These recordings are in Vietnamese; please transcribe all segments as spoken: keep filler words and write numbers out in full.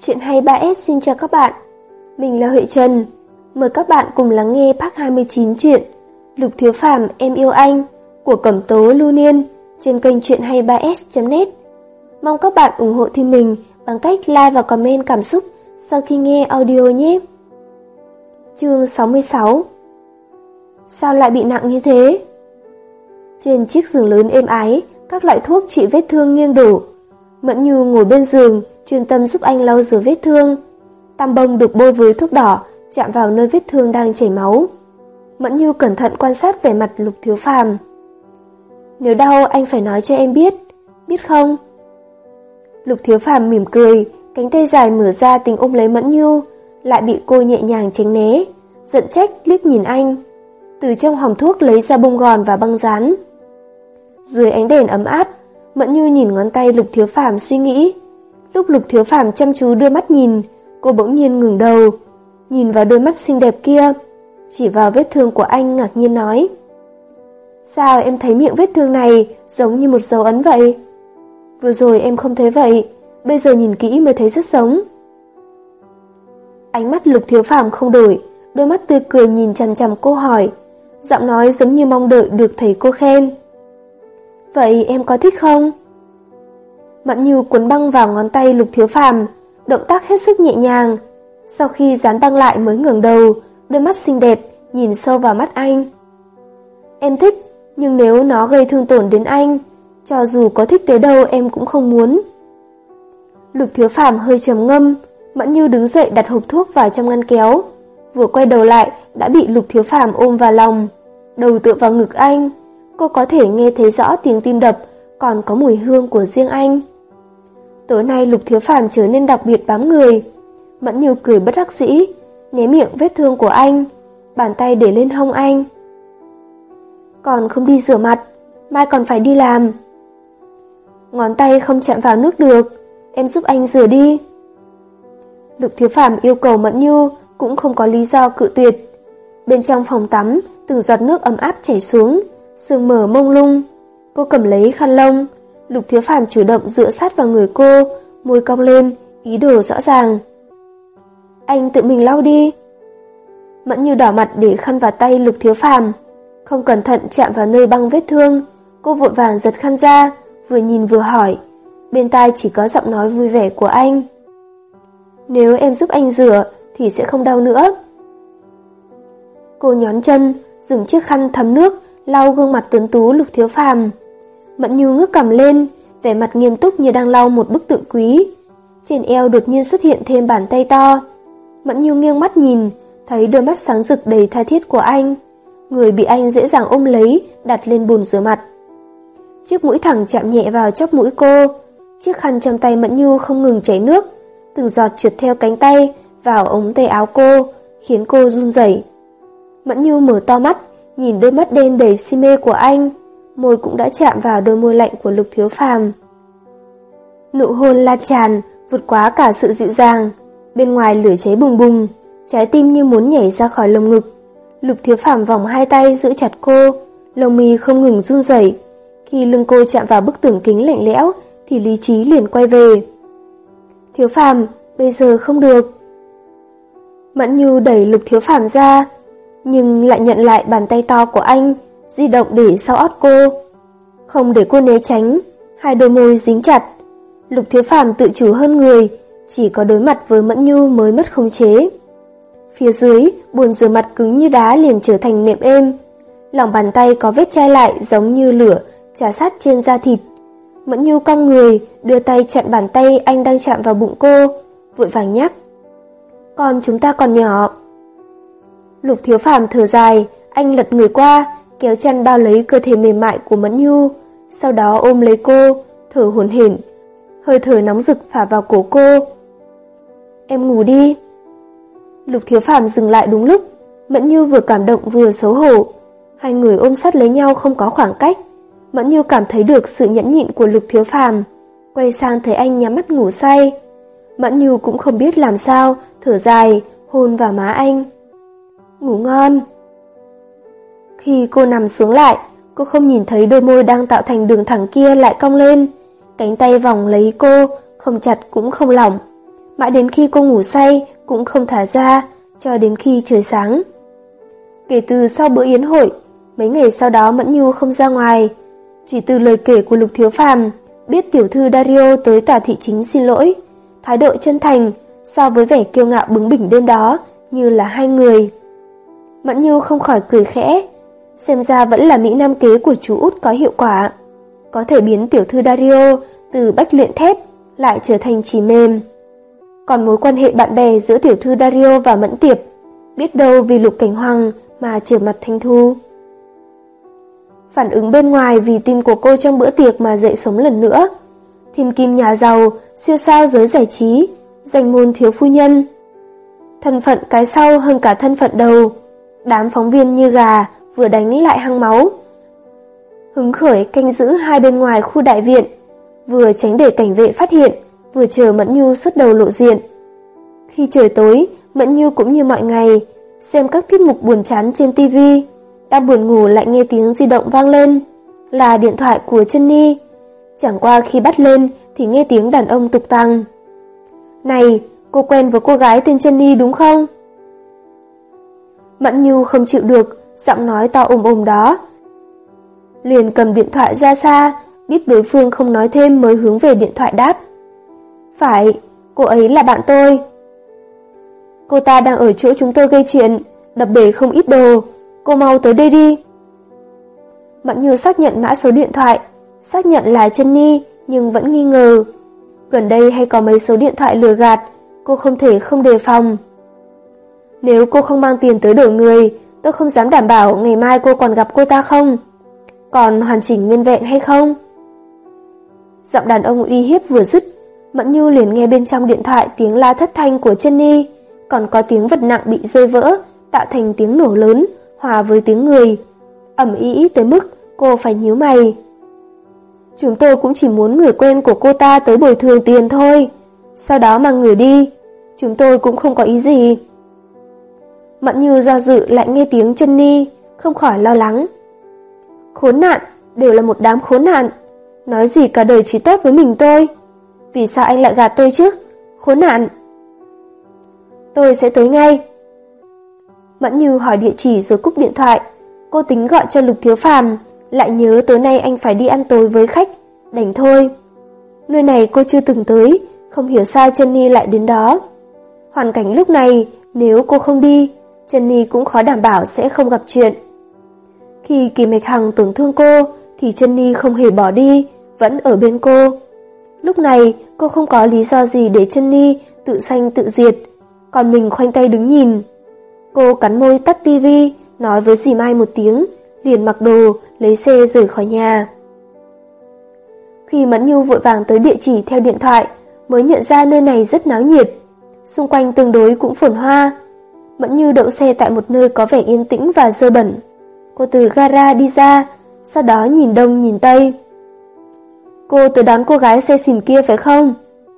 Chuyện hay ba S xin chào các bạn. Mình là Huệ Trần. Mời các bạn cùng lắng nghe part hai mươi chín truyện Lục Thiếu Phàm Em Yêu Anh của Cẩm Tố Lưu Niên trên kênh truyện hay ba S chấm net. Mong các bạn ủng hộ team mình bằng cách like và comment cảm xúc sau khi nghe audio nhé. Chương sáu mươi sáu. Sao lại bị nặng như thế? Trên chiếc giường lớn êm ái, các loại thuốc trị vết thương nghiêng đổ. Mẫn Nhu ngồi bên giường, chuyên tâm giúp anh lau rửa vết thương. Tăm bông được bôi với thuốc đỏ, chạm vào nơi vết thương đang chảy máu. Mẫn Nhu cẩn thận quan sát vẻ mặt Lục Thiếu Phàm. Nếu đau anh phải nói cho em biết, biết không? Lục Thiếu Phàm mỉm cười, cánh tay dài mở ra tính ôm lấy Mẫn Nhu, lại bị cô nhẹ nhàng tránh né, giận trách liếc nhìn anh. Từ trong hòm thuốc lấy ra bông gòn và băng dán. Dưới ánh đèn ấm áp, Mẫn Nhu nhìn ngón tay Lục Thiếu Phàm suy nghĩ. Lúc Lục Thiếu Phàm chăm chú đưa mắt nhìn, cô bỗng nhiên ngừng đầu, nhìn vào đôi mắt xinh đẹp kia, chỉ vào vết thương của anh ngạc nhiên nói: Sao em thấy miệng vết thương này giống như một dấu ấn vậy? Vừa rồi em không thấy vậy, bây giờ nhìn kỹ mới thấy rất giống. Ánh mắt Lục Thiếu Phàm không đổi, đôi mắt tươi cười nhìn chằm chằm cô hỏi, giọng nói giống như mong đợi được thầy cô khen. Vậy em có thích không? Mẫn Nhu cuốn băng vào ngón tay Lục Thiếu Phàm, động tác hết sức nhẹ nhàng. Sau khi dán băng lại mới ngẩng đầu, đôi mắt xinh đẹp nhìn sâu vào mắt anh. Em thích, nhưng nếu nó gây thương tổn đến anh, cho dù có thích tới đâu em cũng không muốn. Lục Thiếu Phàm hơi trầm ngâm, Mẫn Nhu đứng dậy đặt hộp thuốc vào trong ngăn kéo, vừa quay đầu lại đã bị Lục Thiếu Phàm ôm vào lòng, đầu tựa vào ngực anh. Cô có thể nghe thấy rõ tiếng tim đập, còn có mùi hương của riêng anh. Tối nay Lục Thiếu Phàm trở nên đặc biệt bám người. Mẫn Nhu cười bất đắc dĩ, né miệng vết thương của anh, bàn tay để lên hông anh. Còn không đi rửa mặt, mai còn phải đi làm. Ngón tay không chạm vào nước được, em giúp anh rửa đi. Lục Thiếu Phàm yêu cầu Mẫn Nhu cũng không có lý do cự tuyệt. Bên trong phòng tắm, từng giọt nước ấm áp chảy xuống, sương mờ mông lung. Cô cầm lấy khăn lông, Lục Thiếu Phàm chủ động dựa sát vào người cô, môi cong lên, ý đồ rõ ràng. Anh tự mình lau đi. Mẫn Nhu đỏ mặt để khăn vào tay Lục Thiếu Phàm, không cẩn thận chạm vào nơi băng vết thương. Cô vội vàng giật khăn ra, vừa nhìn vừa hỏi, bên tai chỉ có giọng nói vui vẻ của anh. Nếu em giúp anh rửa thì sẽ không đau nữa. Cô nhón chân, dùng chiếc khăn thấm nước lau gương mặt tuấn tú Lục Thiếu Phàm. Mẫn Nhu ngước cằm lên, vẻ mặt nghiêm túc như đang lau một bức tượng quý. Trên eo đột nhiên xuất hiện thêm bàn tay to. Mẫn Nhu nghiêng mắt nhìn, thấy đôi mắt sáng rực đầy tha thiết của anh. Người bị anh dễ dàng ôm lấy, đặt lên bồn rửa mặt. Chiếc mũi thẳng chạm nhẹ vào chóp mũi cô. Chiếc khăn trong tay Mẫn Nhu không ngừng chảy nước, từng giọt trượt theo cánh tay vào ống tay áo cô, khiến cô run rẩy. Mẫn Nhu mở to mắt, nhìn đôi mắt đen đầy si mê của anh, môi cũng đã chạm vào đôi môi lạnh của Lục Thiếu Phàm. Nụ hôn lan tràn, vượt quá cả sự dịu dàng. Bên ngoài lửa cháy bùng bùng, trái tim như muốn nhảy ra khỏi lồng ngực. Lục Thiếu Phàm vòng hai tay giữ chặt cô, lông mi không ngừng run rẩy. Khi lưng cô chạm vào bức tường kính lạnh lẽo, thì lý trí liền quay về. Thiếu Phàm, bây giờ không được. Mẫn Nhu đẩy Lục Thiếu Phàm ra, nhưng lại nhận lại bàn tay to của anh, di động để sau ót cô. Không để cô né tránh, hai đôi môi dính chặt. Lục Thiếu Phàm tự chủ hơn người, chỉ có đối mặt với Mẫn Nhu mới mất khống chế. Phía dưới, bồn rửa mặt cứng như đá liền trở thành nệm êm. Lòng bàn tay có vết chai lại giống như lửa chà sát trên da thịt. Mẫn Nhu cong người, đưa tay chặn bàn tay anh đang chạm vào bụng cô, vội vàng nhắc. Con chúng ta còn nhỏ. Lục Thiếu Phàm thở dài, anh lật người qua, kéo chăn bao lấy cơ thể mềm mại của Mẫn Nhu, sau đó ôm lấy cô, thở hổn hển, hơi thở nóng rực phả vào cổ cô. Em ngủ đi. Lục Thiếu Phàm dừng lại đúng lúc, Mẫn Nhu vừa cảm động vừa xấu hổ. Hai người ôm sát lấy nhau không có khoảng cách. Mẫn Nhu cảm thấy được sự nhẫn nhịn của Lục Thiếu Phàm, quay sang thấy anh nhắm mắt ngủ say. Mẫn Nhu cũng không biết làm sao, thở dài, hôn vào má anh. Ngủ ngon. Khi cô nằm xuống lại, cô không nhìn thấy đôi môi đang tạo thành đường thẳng kia lại cong lên. Cánh tay vòng lấy cô, không chặt cũng không lỏng. Mãi đến khi cô ngủ say cũng không thả ra, cho đến khi trời sáng. Kể từ sau bữa yến hội, mấy ngày sau đó Mẫn Nhu không ra ngoài. Chỉ từ lời kể của Lục Thiếu Phàm biết tiểu thư Dario tới tòa thị chính xin lỗi, thái độ chân thành so với vẻ kiêu ngạo bướng bỉnh đêm đó như là hai người. Mẫn Nhu không khỏi cười khẽ, xem ra vẫn là mỹ nam kế của chú út có hiệu quả, có thể biến tiểu thư Dario từ bách luyện thép lại trở thành chỉ mềm. Còn mối quan hệ bạn bè giữa tiểu thư Dario và Mẫn Tiệp, biết đâu vì Lục Cảnh Hoàng mà trở mặt thành thù. Phản ứng bên ngoài vì tin của cô trong bữa tiệc mà dậy sống lần nữa. Thiên kim nhà giàu, siêu sao giới giải trí, danh môn thiếu phu nhân. Thân phận cái sau hơn cả thân phận đầu. Đám phóng viên như gà vừa đánh lại hăng máu, hứng khởi canh giữ hai bên ngoài khu đại viện, vừa tránh để cảnh vệ phát hiện, vừa chờ Mẫn Nhu xuất đầu lộ diện. Khi trời tối, Mẫn Nhu cũng như mọi ngày, xem các tiết mục buồn chán trên tivi. Đang buồn ngủ lại nghe tiếng di động vang lên, là điện thoại của Jenny. Chẳng qua khi bắt lên thì nghe tiếng đàn ông tục tằng. Này, cô quen với cô gái tên Jenny đúng không? Mẫn Nhu không chịu được giọng nói to ồm ồm đó, liền cầm điện thoại ra xa, biết đối phương không nói thêm mới hướng về điện thoại đáp. Phải, cô ấy là bạn tôi. Cô ta đang ở chỗ chúng tôi gây chuyện, đập bể không ít đồ, cô mau tới đây đi. Mẫn Nhu xác nhận mã số điện thoại, xác nhận là Jenny nhưng vẫn nghi ngờ. Gần đây hay có mấy số điện thoại lừa gạt, cô không thể không đề phòng. Nếu cô không mang tiền tới đổi người, tôi không dám đảm bảo ngày mai cô còn gặp cô ta không, còn hoàn chỉnh nguyên vẹn hay không. Giọng đàn ông uy hiếp vừa dứt, Mẫn Nhu liền nghe bên trong điện thoại tiếng la thất thanh của Jenny, còn có tiếng vật nặng bị rơi vỡ, tạo thành tiếng nổ lớn, hòa với tiếng người, ầm ĩ tới mức cô phải nhíu mày. Chúng tôi cũng chỉ muốn người quen của cô ta tới bồi thường tiền thôi, sau đó mang người đi, chúng tôi cũng không có ý gì. Mẫn Như do dự lại nghe tiếng Jenny, không khỏi lo lắng. Khốn nạn, đều là một đám khốn nạn, nói gì cả đời chỉ tốt với mình tôi. Vì sao anh lại gạt tôi chứ? Khốn nạn. Tôi sẽ tới ngay. Mẫn Như hỏi địa chỉ rồi cúp điện thoại. Cô tính gọi cho Lục Thiếu Phàm, lại nhớ tối nay anh phải đi ăn tối với khách, đành thôi. Nơi này cô chưa từng tới, không hiểu sao Jenny lại đến đó. Hoàn cảnh lúc này, nếu cô không đi, Jenny cũng khó đảm bảo sẽ không gặp chuyện. Khi Kỳ Mạch Hằng tổn thương cô, thì Jenny không hề bỏ đi, vẫn ở bên cô. Lúc này, cô không có lý do gì để Jenny tự sanh tự diệt, còn mình khoanh tay đứng nhìn. Cô cắn môi tắt tivi, nói với dì Mai một tiếng, liền mặc đồ, lấy xe rời khỏi nhà. Khi Mẫn Nhu vội vàng tới địa chỉ theo điện thoại, mới nhận ra nơi này rất náo nhiệt, xung quanh tương đối cũng phồn hoa. Mẫn Nhu đậu xe tại một nơi có vẻ yên tĩnh và dơ bẩn. Cô từ gara đi ra, sau đó nhìn đông nhìn tây. Cô tới đón cô gái xe xỉn kia phải không?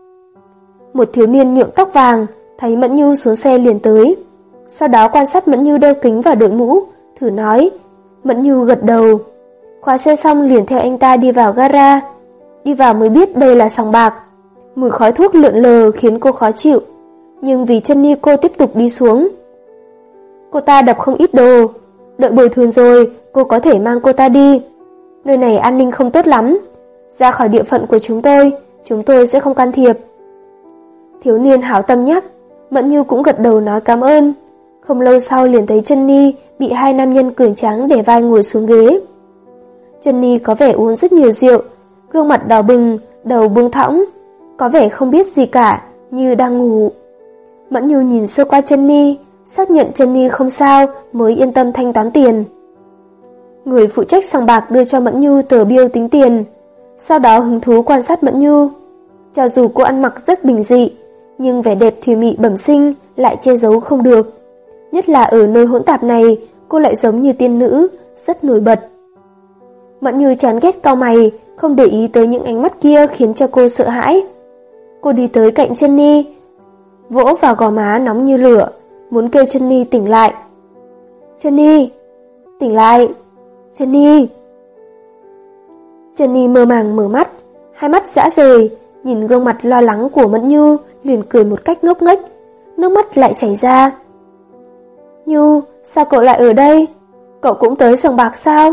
Một thiếu niên nhuộm tóc vàng thấy Mẫn Nhu xuống xe liền tới, sau đó quan sát Mẫn Nhu đeo kính và đội mũ, thử nói. Mẫn Nhu gật đầu. Khóa xe xong liền theo anh ta đi vào gara. Đi vào mới biết đây là sòng bạc. Mùi khói thuốc lượn lờ khiến cô khó chịu, nhưng vì Jenny cô tiếp tục đi xuống. Cô ta đập không ít đồ, đợi bồi thường rồi cô có thể mang cô ta đi. Nơi này an ninh không tốt lắm, ra khỏi địa phận của chúng tôi, chúng tôi sẽ không can thiệp. Thiếu niên hảo tâm nhắc. Mẫn Nhu cũng gật đầu nói cảm ơn. Không lâu sau liền thấy Jenny bị hai nam nhân cường tráng để vai ngồi xuống ghế. Jenny có vẻ uống rất nhiều rượu, gương mặt đỏ bừng, đầu buông thõng, có vẻ không biết gì cả, như đang ngủ. Mẫn Nhu nhìn sơ qua Jenny, xác nhận Jenny không sao mới yên tâm thanh toán tiền. Người phụ trách sòng bạc đưa cho Mẫn Nhu tờ bill tính tiền, sau đó hứng thú quan sát Mẫn Nhu. Cho dù cô ăn mặc rất bình dị, nhưng vẻ đẹp thùy mị bẩm sinh lại che giấu không được. Nhất là ở nơi hỗn tạp này, cô lại giống như tiên nữ, rất nổi bật. Mẫn Như chán ghét cau mày, không để ý tới những ánh mắt kia khiến cho cô sợ hãi. Cô đi tới cạnh Jenny, vỗ vào gò má nóng như lửa, muốn kêu Jenny tỉnh lại. Jenny, tỉnh lại, Jenny. Jenny mơ màng mở mắt, hai mắt dã rời, nhìn gương mặt lo lắng của Mẫn Như, liền cười một cách ngốc nghếch, nước mắt lại chảy ra. Nhu, sao cậu lại ở đây? Cậu cũng tới sòng bạc sao?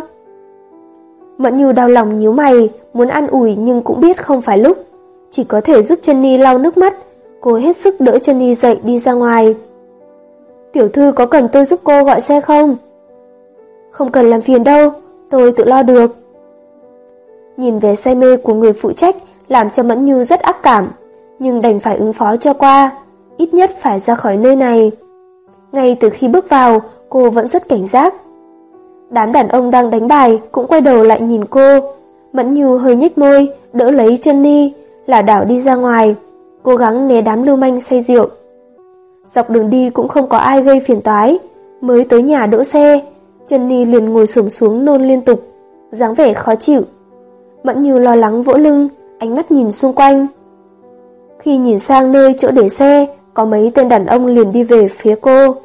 Mẫn Nhu đau lòng nhíu mày, muốn an ủi nhưng cũng biết không phải lúc, chỉ có thể giúp Jenny lau nước mắt. Cô hết sức đỡ Jenny dậy đi ra ngoài. Tiểu thư có cần tôi giúp cô gọi xe không? Không cần làm phiền đâu, tôi tự lo được. Nhìn vẻ say mê của người phụ trách làm cho Mẫn Nhu rất ác cảm, nhưng đành phải ứng phó cho qua, ít nhất phải ra khỏi nơi này. Ngay từ khi bước vào, cô vẫn rất cảnh giác. Đám đàn ông đang đánh bài cũng quay đầu lại nhìn cô. Mẫn Nhu hơi nhếch môi, đỡ lấy Jenny, lảo đảo đi ra ngoài, cố gắng né đám lưu manh say rượu. Dọc đường đi cũng không có ai gây phiền toái. Mới tới nhà đỗ xe, Jenny liền ngồi xổm xuống nôn liên tục, dáng vẻ khó chịu. Mẫn Nhu lo lắng vỗ lưng, ánh mắt nhìn xung quanh. Khi nhìn sang nơi chỗ để xe, có mấy tên đàn ông liền đi về phía cô.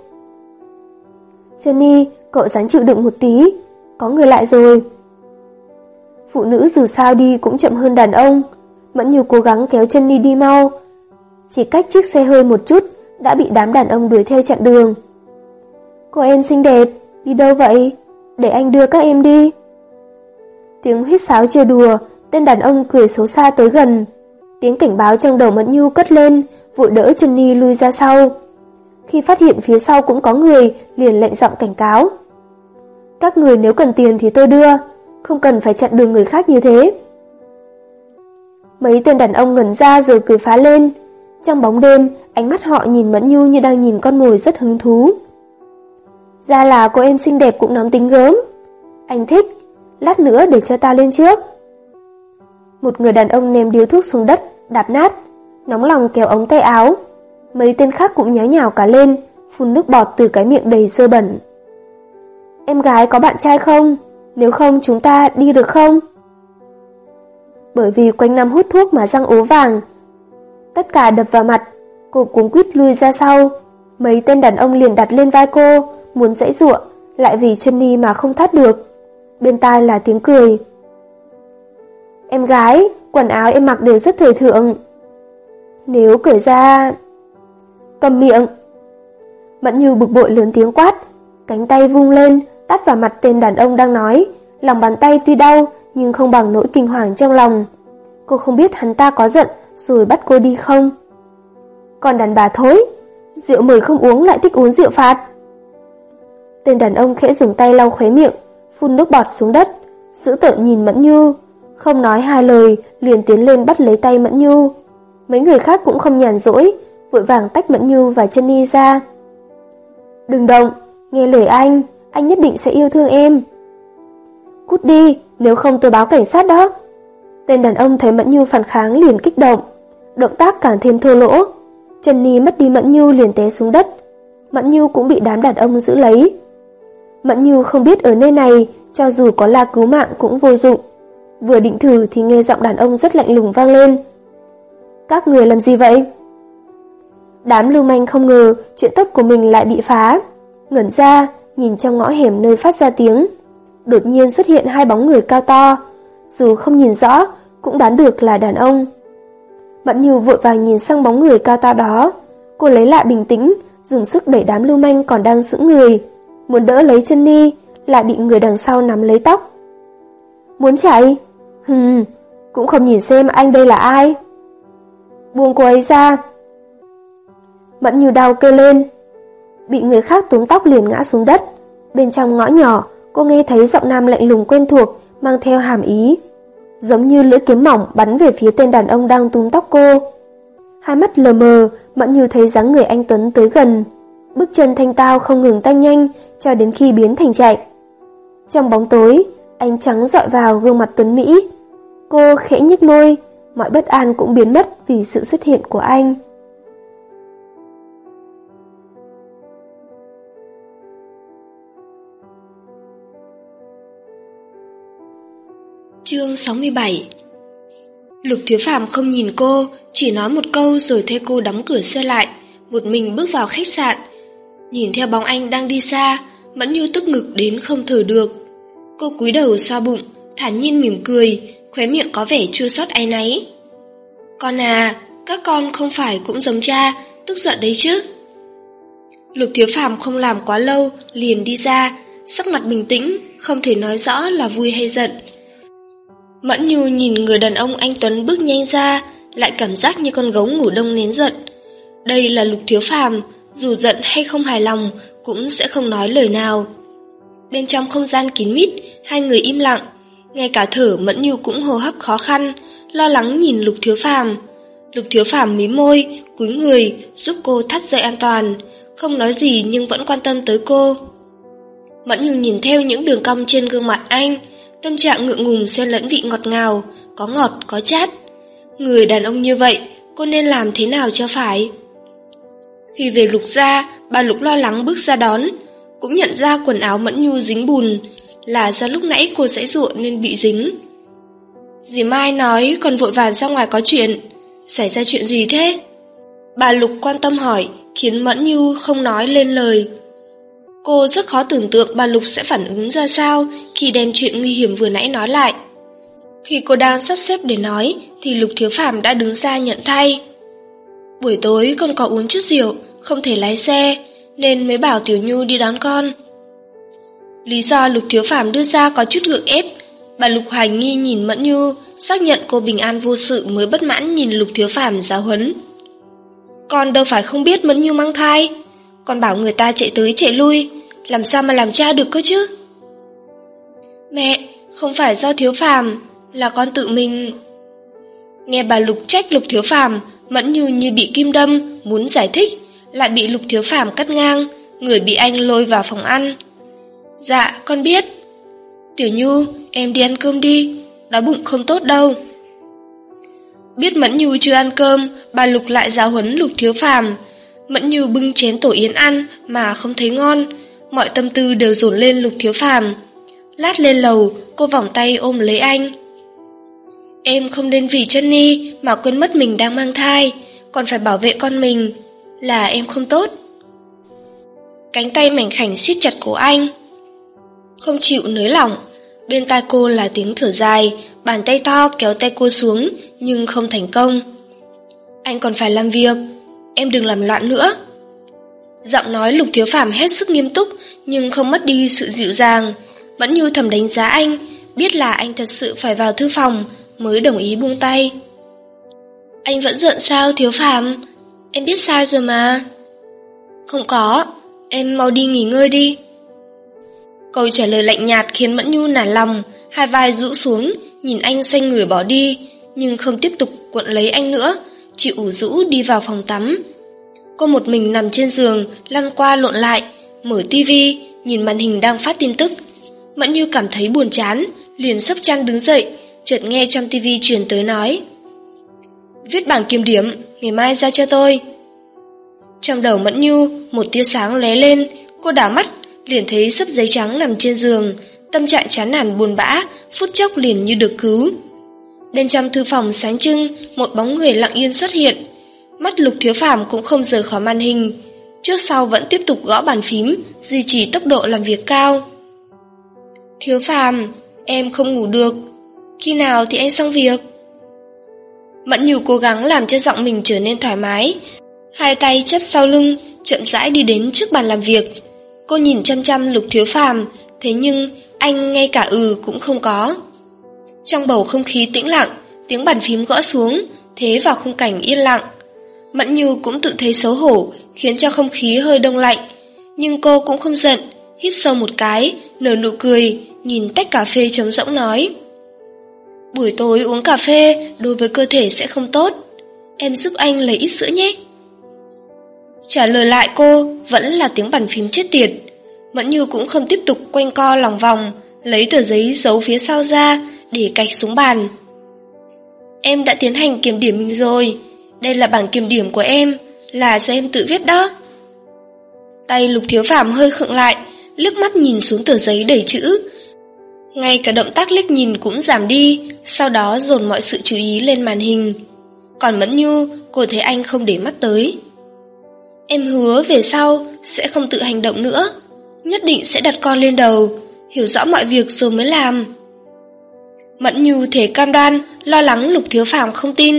Jenny, cậu ráng chịu đựng một tí, có người lại rồi. Phụ nữ dù sao đi cũng chậm hơn đàn ông. Mẫn Nhu cố gắng kéo Jenny đi mau, chỉ cách chiếc xe hơi một chút đã bị đám đàn ông đuổi theo chặn đường. Cô em xinh đẹp, đi đâu vậy? Để anh đưa các em đi. Tiếng huýt sáo chơi đùa, tên đàn ông cười xấu xa tới gần. Tiếng cảnh báo trong đầu Mẫn Nhu cất lên, vội đỡ Jenny lui ra sau. Khi phát hiện phía sau cũng có người, liền lệnh giọng cảnh cáo. Các người nếu cần tiền thì tôi đưa, không cần phải chặn đường người khác như thế. Mấy tên đàn ông ngẩn ra rồi cười phá lên. Trong bóng đêm, ánh mắt họ nhìn Mẫn Nhu như đang nhìn con mồi rất hứng thú. Ra là cô em xinh đẹp cũng nóng tính gớm. Anh thích, lát nữa để cho ta lên trước. Một người đàn ông ném điếu thuốc xuống đất, đạp nát, nóng lòng kéo ống tay áo. Mấy tên khác cũng nháo nhào cả lên, phun nước bọt từ cái miệng đầy dơ bẩn. Em gái có bạn trai không? Nếu không chúng ta đi được không? Bởi vì quanh năm hút thuốc mà răng ố vàng, tất cả đập vào mặt, cô cuống quýt lui ra sau. Mấy tên đàn ông liền đặt lên vai cô, muốn giãy giụa, lại vì Jenny mà không thoát được. Bên tai là tiếng cười. Em gái, quần áo em mặc đều rất thời thượng. Nếu cởi ra... Cầm miệng. Mẫn Nhu bực bội lớn tiếng quát, cánh tay vung lên, tát vào mặt tên đàn ông đang nói. Lòng bàn tay tuy đau, nhưng không bằng nỗi kinh hoàng trong lòng. Cô không biết hắn ta có giận rồi bắt cô đi không. Còn đàn bà thối, rượu mời không uống lại thích uống rượu phạt. Tên đàn ông khẽ dùng tay lau khóe miệng, phun nước bọt xuống đất, dữ tợn nhìn Mẫn Nhu, không nói hai lời liền tiến lên bắt lấy tay Mẫn Nhu. Mấy người khác cũng không nhàn rỗi, vội vàng tách Mẫn Nhu và Jenny ra. Đừng động, nghe lời anh, anh nhất định sẽ yêu thương em. Cút đi, nếu không tôi báo cảnh sát đó. Tên đàn ông thấy Mẫn Nhu phản kháng liền kích động, động tác càng thêm thô lỗ. Jenny mất đi Mẫn Nhu liền té xuống đất. Mẫn Nhu cũng bị đám đàn ông giữ lấy. Mẫn Nhu không biết ở nơi này, cho dù có la cứu mạng cũng vô dụng. Vừa định thử thì nghe giọng đàn ông rất lạnh lùng vang lên. Các người làm gì vậy? Đám lưu manh không ngờ chuyện tốt của mình lại bị phá. Ngẩn ra, nhìn trong ngõ hẻm nơi phát ra tiếng. Đột nhiên xuất hiện hai bóng người cao to. Dù không nhìn rõ, cũng đoán được là đàn ông. Mẫn Nhu vội vàng nhìn sang bóng người cao to đó. Cô lấy lại bình tĩnh, dùng sức đẩy đám lưu manh còn đang sững người. Muốn đỡ lấy Jenny, lại bị người đằng sau nắm lấy tóc. Muốn chạy? Hừm, cũng không nhìn xem anh đây là ai. Buông cô ấy ra. Mẫn Nhu đau kêu lên. Bị người khác túm tóc liền ngã xuống đất. Bên trong ngõ nhỏ, cô nghe thấy giọng nam lạnh lùng quen thuộc, mang theo hàm ý, giống như lưỡi kiếm mỏng bắn về phía tên đàn ông đang túm tóc cô. Hai mắt lờ mờ, Mẫn Nhu thấy dáng người anh Tuấn tới gần. Bước chân thanh tao không ngừng tăng nhanh cho đến khi biến thành chạy. Trong bóng tối, ánh trắng dọi vào gương mặt tuấn Mỹ. Cô khẽ nhếch môi, mọi bất an cũng biến mất vì sự xuất hiện của anh. Chương sáu mươi bảy. Lục Thiếu Phàm không nhìn cô, chỉ nói một câu rồi theo cô đóng cửa xe lại, một mình bước vào khách sạn. Nhìn theo bóng anh đang đi xa, Mẫn Nhu tức ngực đến không thở được. Cô cúi đầu xoa bụng, thản nhiên mỉm cười, khóe miệng có vẻ chua xót áy náy. Con à, Các con không phải cũng giống cha, tức giận đấy chứ. Lục Thiếu Phàm không làm quá lâu, liền đi ra, sắc mặt bình tĩnh, không thể nói rõ là vui hay giận. Mẫn Nhu nhìn người đàn ông anh tuấn bước nhanh ra, lại cảm giác như con gấu ngủ đông nén giận. Đây là Lục Thiếu Phàm, dù giận hay không hài lòng cũng sẽ không nói lời nào. Bên trong không gian kín mít, hai người im lặng, ngay cả thở Mẫn Nhu cũng hô hấp khó khăn, lo lắng nhìn Lục Thiếu Phàm. Lục Thiếu Phàm mím môi, cúi người giúp cô thắt dây an toàn, không nói gì nhưng vẫn quan tâm tới cô. Mẫn Nhu nhìn theo những đường cong trên gương mặt anh, tâm trạng ngượng ngùng xen lẫn vị ngọt ngào, có ngọt có chát. Người đàn ông như vậy, cô nên làm thế nào cho phải? Khi về Lục gia, bà Lục lo lắng bước ra đón, cũng nhận ra quần áo Mẫn Nhu dính bùn, là do lúc nãy cô giãy giụa nên bị dính. Dì Mai nói còn vội vàng ra ngoài có chuyện, xảy ra chuyện gì thế? Bà Lục quan tâm hỏi, khiến Mẫn Nhu không nói lên lời. Cô rất khó tưởng tượng bà Lục sẽ phản ứng ra sao khi đem chuyện nguy hiểm vừa nãy nói lại. Khi cô đang sắp xếp để nói thì Lục Thiếu Phàm đã đứng ra nhận thay. Buổi tối con có uống chút rượu, không thể lái xe, nên mới bảo Tiểu Nhu đi đón con. Lý do Lục Thiếu Phàm đưa ra có chút gượng ép. Bà Lục hoài nghi nhìn Mẫn Nhu, xác nhận cô bình an vô sự mới bất mãn nhìn Lục Thiếu Phàm giáo huấn. Con đâu phải không biết Mẫn Nhu mang thai, con bảo người ta chạy tới chạy lui, làm sao mà làm cha được cơ chứ? Mẹ, không phải do Thiếu Phàm, là con tự mình. Nghe bà Lục trách Lục Thiếu Phàm, Mẫn Nhu như bị kim đâm, muốn giải thích, lại bị Lục Thiếu Phàm cắt ngang, người bị anh lôi vào phòng ăn. Dạ, con biết. Tiểu Nhu, em đi ăn cơm đi, đói bụng không tốt đâu. Biết Mẫn Nhu chưa ăn cơm, bà Lục lại giáo huấn Lục Thiếu Phàm. Mẫn Nhu bưng chén tổ yến ăn mà không thấy ngon, mọi tâm tư đều dồn lên Lục Thiếu Phàm. Lát lên lầu, cô vòng tay ôm lấy anh. Em không nên vì chân Ni mà quên mất mình đang mang thai, còn phải bảo vệ con mình, là em không tốt. Cánh tay mảnh khảnh siết chặt cổ anh, không chịu nới lỏng. Bên tai cô là tiếng thở dài, bàn tay to kéo tay cô xuống nhưng không thành công. Anh còn phải làm việc, em đừng làm loạn nữa. Giọng nói Lục Thiếu Phàm hết sức nghiêm túc nhưng không mất đi sự dịu dàng. Mẫn Nhu thầm đánh giá anh, biết là anh thật sự phải vào thư phòng mới đồng ý buông tay. Anh vẫn giận sao Thiếu Phàm? Em biết sai rồi mà. Không có, em mau đi nghỉ ngơi đi. Câu trả lời lạnh nhạt khiến Mẫn Nhu nản lòng, hai vai rũ xuống, nhìn anh xoay người bỏ đi, nhưng không tiếp tục cuộn lấy anh nữa, chỉ ủ rũ đi vào phòng tắm. Cô một mình nằm trên giường, lăn qua lộn lại, mở tivi, nhìn màn hình đang phát tin tức. Mẫn Nhu cảm thấy buồn chán, liền xốc chăn đứng dậy, chợt nghe trong tivi truyền tới nói: Viết bảng kiểm điểm, ngày mai giao cho tôi. Trong đầu Mẫn Nhu, một tia sáng lóe lên, cô đảo mắt, liền thấy sấp giấy trắng nằm trên giường, tâm trạng chán nản buồn bã, phút chốc liền như được cứu. Bên trong thư phòng sáng trưng, một bóng người lặng yên xuất hiện. Mắt Lục Thiếu Phàm cũng không rời khỏi màn hình, trước sau vẫn tiếp tục gõ bàn phím, duy trì tốc độ làm việc cao. Thiếu Phàm, em không ngủ được, khi nào thì anh xong việc? Mẫn Nhu cố gắng làm cho giọng mình trở nên thoải mái, hai tay chắp sau lưng, chậm rãi đi đến trước bàn làm việc. Cô nhìn chăm chăm Lục Thiếu Phàm, thế nhưng anh ngay cả ừ cũng không có. Trong bầu không khí tĩnh lặng, tiếng bàn phím gõ xuống, thế vào khung cảnh yên lặng. Mẫn Nhu cũng tự thấy xấu hổ, khiến cho không khí hơi đông lạnh. Nhưng cô cũng không giận, hít sâu một cái, nở nụ cười, nhìn tách cà phê trống rỗng nói: Buổi tối uống cà phê đối với cơ thể sẽ không tốt, em giúp anh lấy ít sữa nhé. Trả lời lại cô vẫn là tiếng bàn phím chết tiệt. Mẫn Nhu cũng không tiếp tục quanh co lòng vòng, lấy tờ giấy giấu phía sau ra để cạch xuống bàn. Em đã tiến hành kiểm điểm mình rồi, đây là bảng kiểm điểm của em, là do em tự viết đó. Tay Lục Thiếu Phàm hơi khựng lại, liếc mắt nhìn xuống tờ giấy đầy chữ. Ngay cả động tác liếc nhìn cũng giảm đi, sau đó dồn mọi sự chú ý lên màn hình. Còn Mẫn Nhu, cô thấy anh không để mắt tới. Em hứa về sau sẽ không tự hành động nữa, nhất định sẽ đặt con lên đầu, hiểu rõ mọi việc rồi mới làm. Mẫn Nhu thể cam đoan, lo lắng Lục Thiếu Phàm không tin,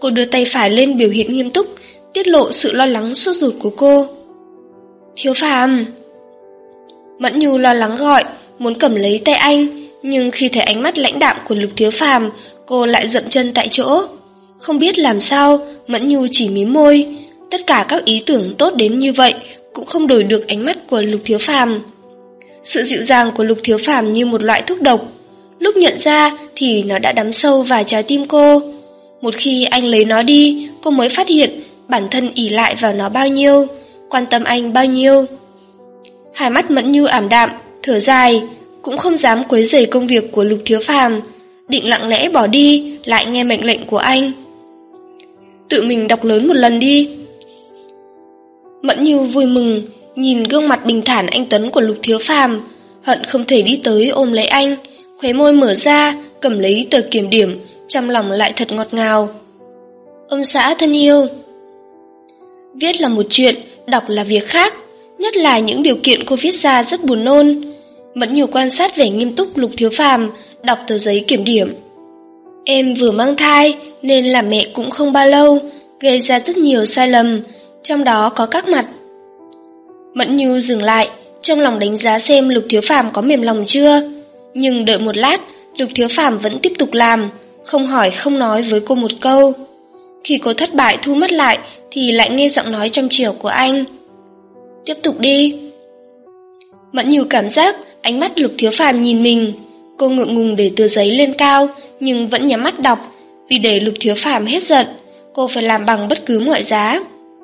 Cô đưa tay phải lên biểu hiện nghiêm túc, tiết lộ sự lo lắng sốt ruột của cô. Thiếu Phàm. Mẫn Nhu lo lắng gọi, muốn cầm lấy tay anh, nhưng khi thấy ánh mắt lãnh đạm của Lục Thiếu Phàm, cô lại dậm chân tại chỗ. Không biết làm sao, Mẫn Nhu chỉ mím môi. Tất cả các ý tưởng tốt đến như vậy cũng không đổi được ánh mắt của Lục Thiếu Phàm. Sự dịu dàng của Lục Thiếu Phàm như một loại thuốc độc. Lúc nhận ra thì nó đã đắm sâu vào trái tim cô. Một khi anh lấy nó đi, cô mới phát hiện bản thân ỷ lại vào nó bao nhiêu, quan tâm anh bao nhiêu. Hai mắt Mẫn Nhu ảm đạm, thở dài, cũng không dám quấy rầy công việc của Lục Thiếu Phàm, định lặng lẽ bỏ đi, lại nghe mệnh lệnh của anh. Tự mình đọc lớn một lần đi. Mẫn Nhu vui mừng, nhìn gương mặt bình thản anh tuấn của Lục Thiếu Phàm, hận không thể đi tới ôm lấy anh, khóe môi mở ra, cầm lấy tờ kiểm điểm, trong lòng lại thật ngọt ngào. Ông xã thân yêu. Viết là một chuyện, đọc là việc khác, nhất là những điều kiện cô viết ra rất buồn nôn. Mẫn Nhu quan sát vẻ nghiêm túc Lục Thiếu Phàm, đọc tờ giấy kiểm điểm. Em vừa mang thai nên làm mẹ cũng không bao lâu, gây ra rất nhiều sai lầm, trong đó có các mặt. Mẫn Nhu dừng lại, trong lòng đánh giá xem Lục Thiếu Phàm có mềm lòng chưa. Nhưng đợi một lát, Lục Thiếu Phàm vẫn tiếp tục làm, không hỏi không nói với cô một câu. Khi cô thất bại thu mất lại thì lại nghe giọng nói trong trẻo của anh. Tiếp tục đi. Mẫn Nhu cảm giác ánh mắt Lục Thiếu Phàm nhìn mình. Cô ngượng ngùng để tờ giấy lên cao, nhưng vẫn nhắm mắt đọc, vì để Lục Thiếu Phàm hết giận, cô phải làm bằng bất cứ mọi giá.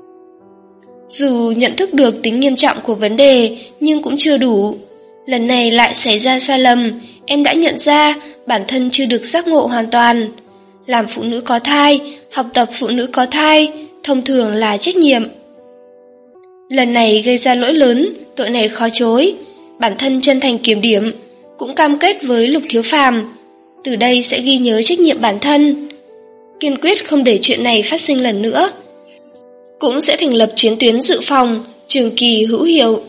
Dù nhận thức được tính nghiêm trọng của vấn đề, nhưng cũng chưa đủ. Lần này lại xảy ra sai lầm, em đã nhận ra bản thân chưa được giác ngộ hoàn toàn. Làm phụ nữ có thai, học tập phụ nữ có thai, thông thường là trách nhiệm. Lần này gây ra lỗi lớn, tội này khó chối. Bản thân chân thành kiểm điểm, cũng cam kết với Lục Thiếu Phàm, từ đây sẽ ghi nhớ trách nhiệm bản thân, kiên quyết không để chuyện này phát sinh lần nữa. Cũng sẽ thành lập chiến tuyến dự phòng, trường kỳ hữu hiệu.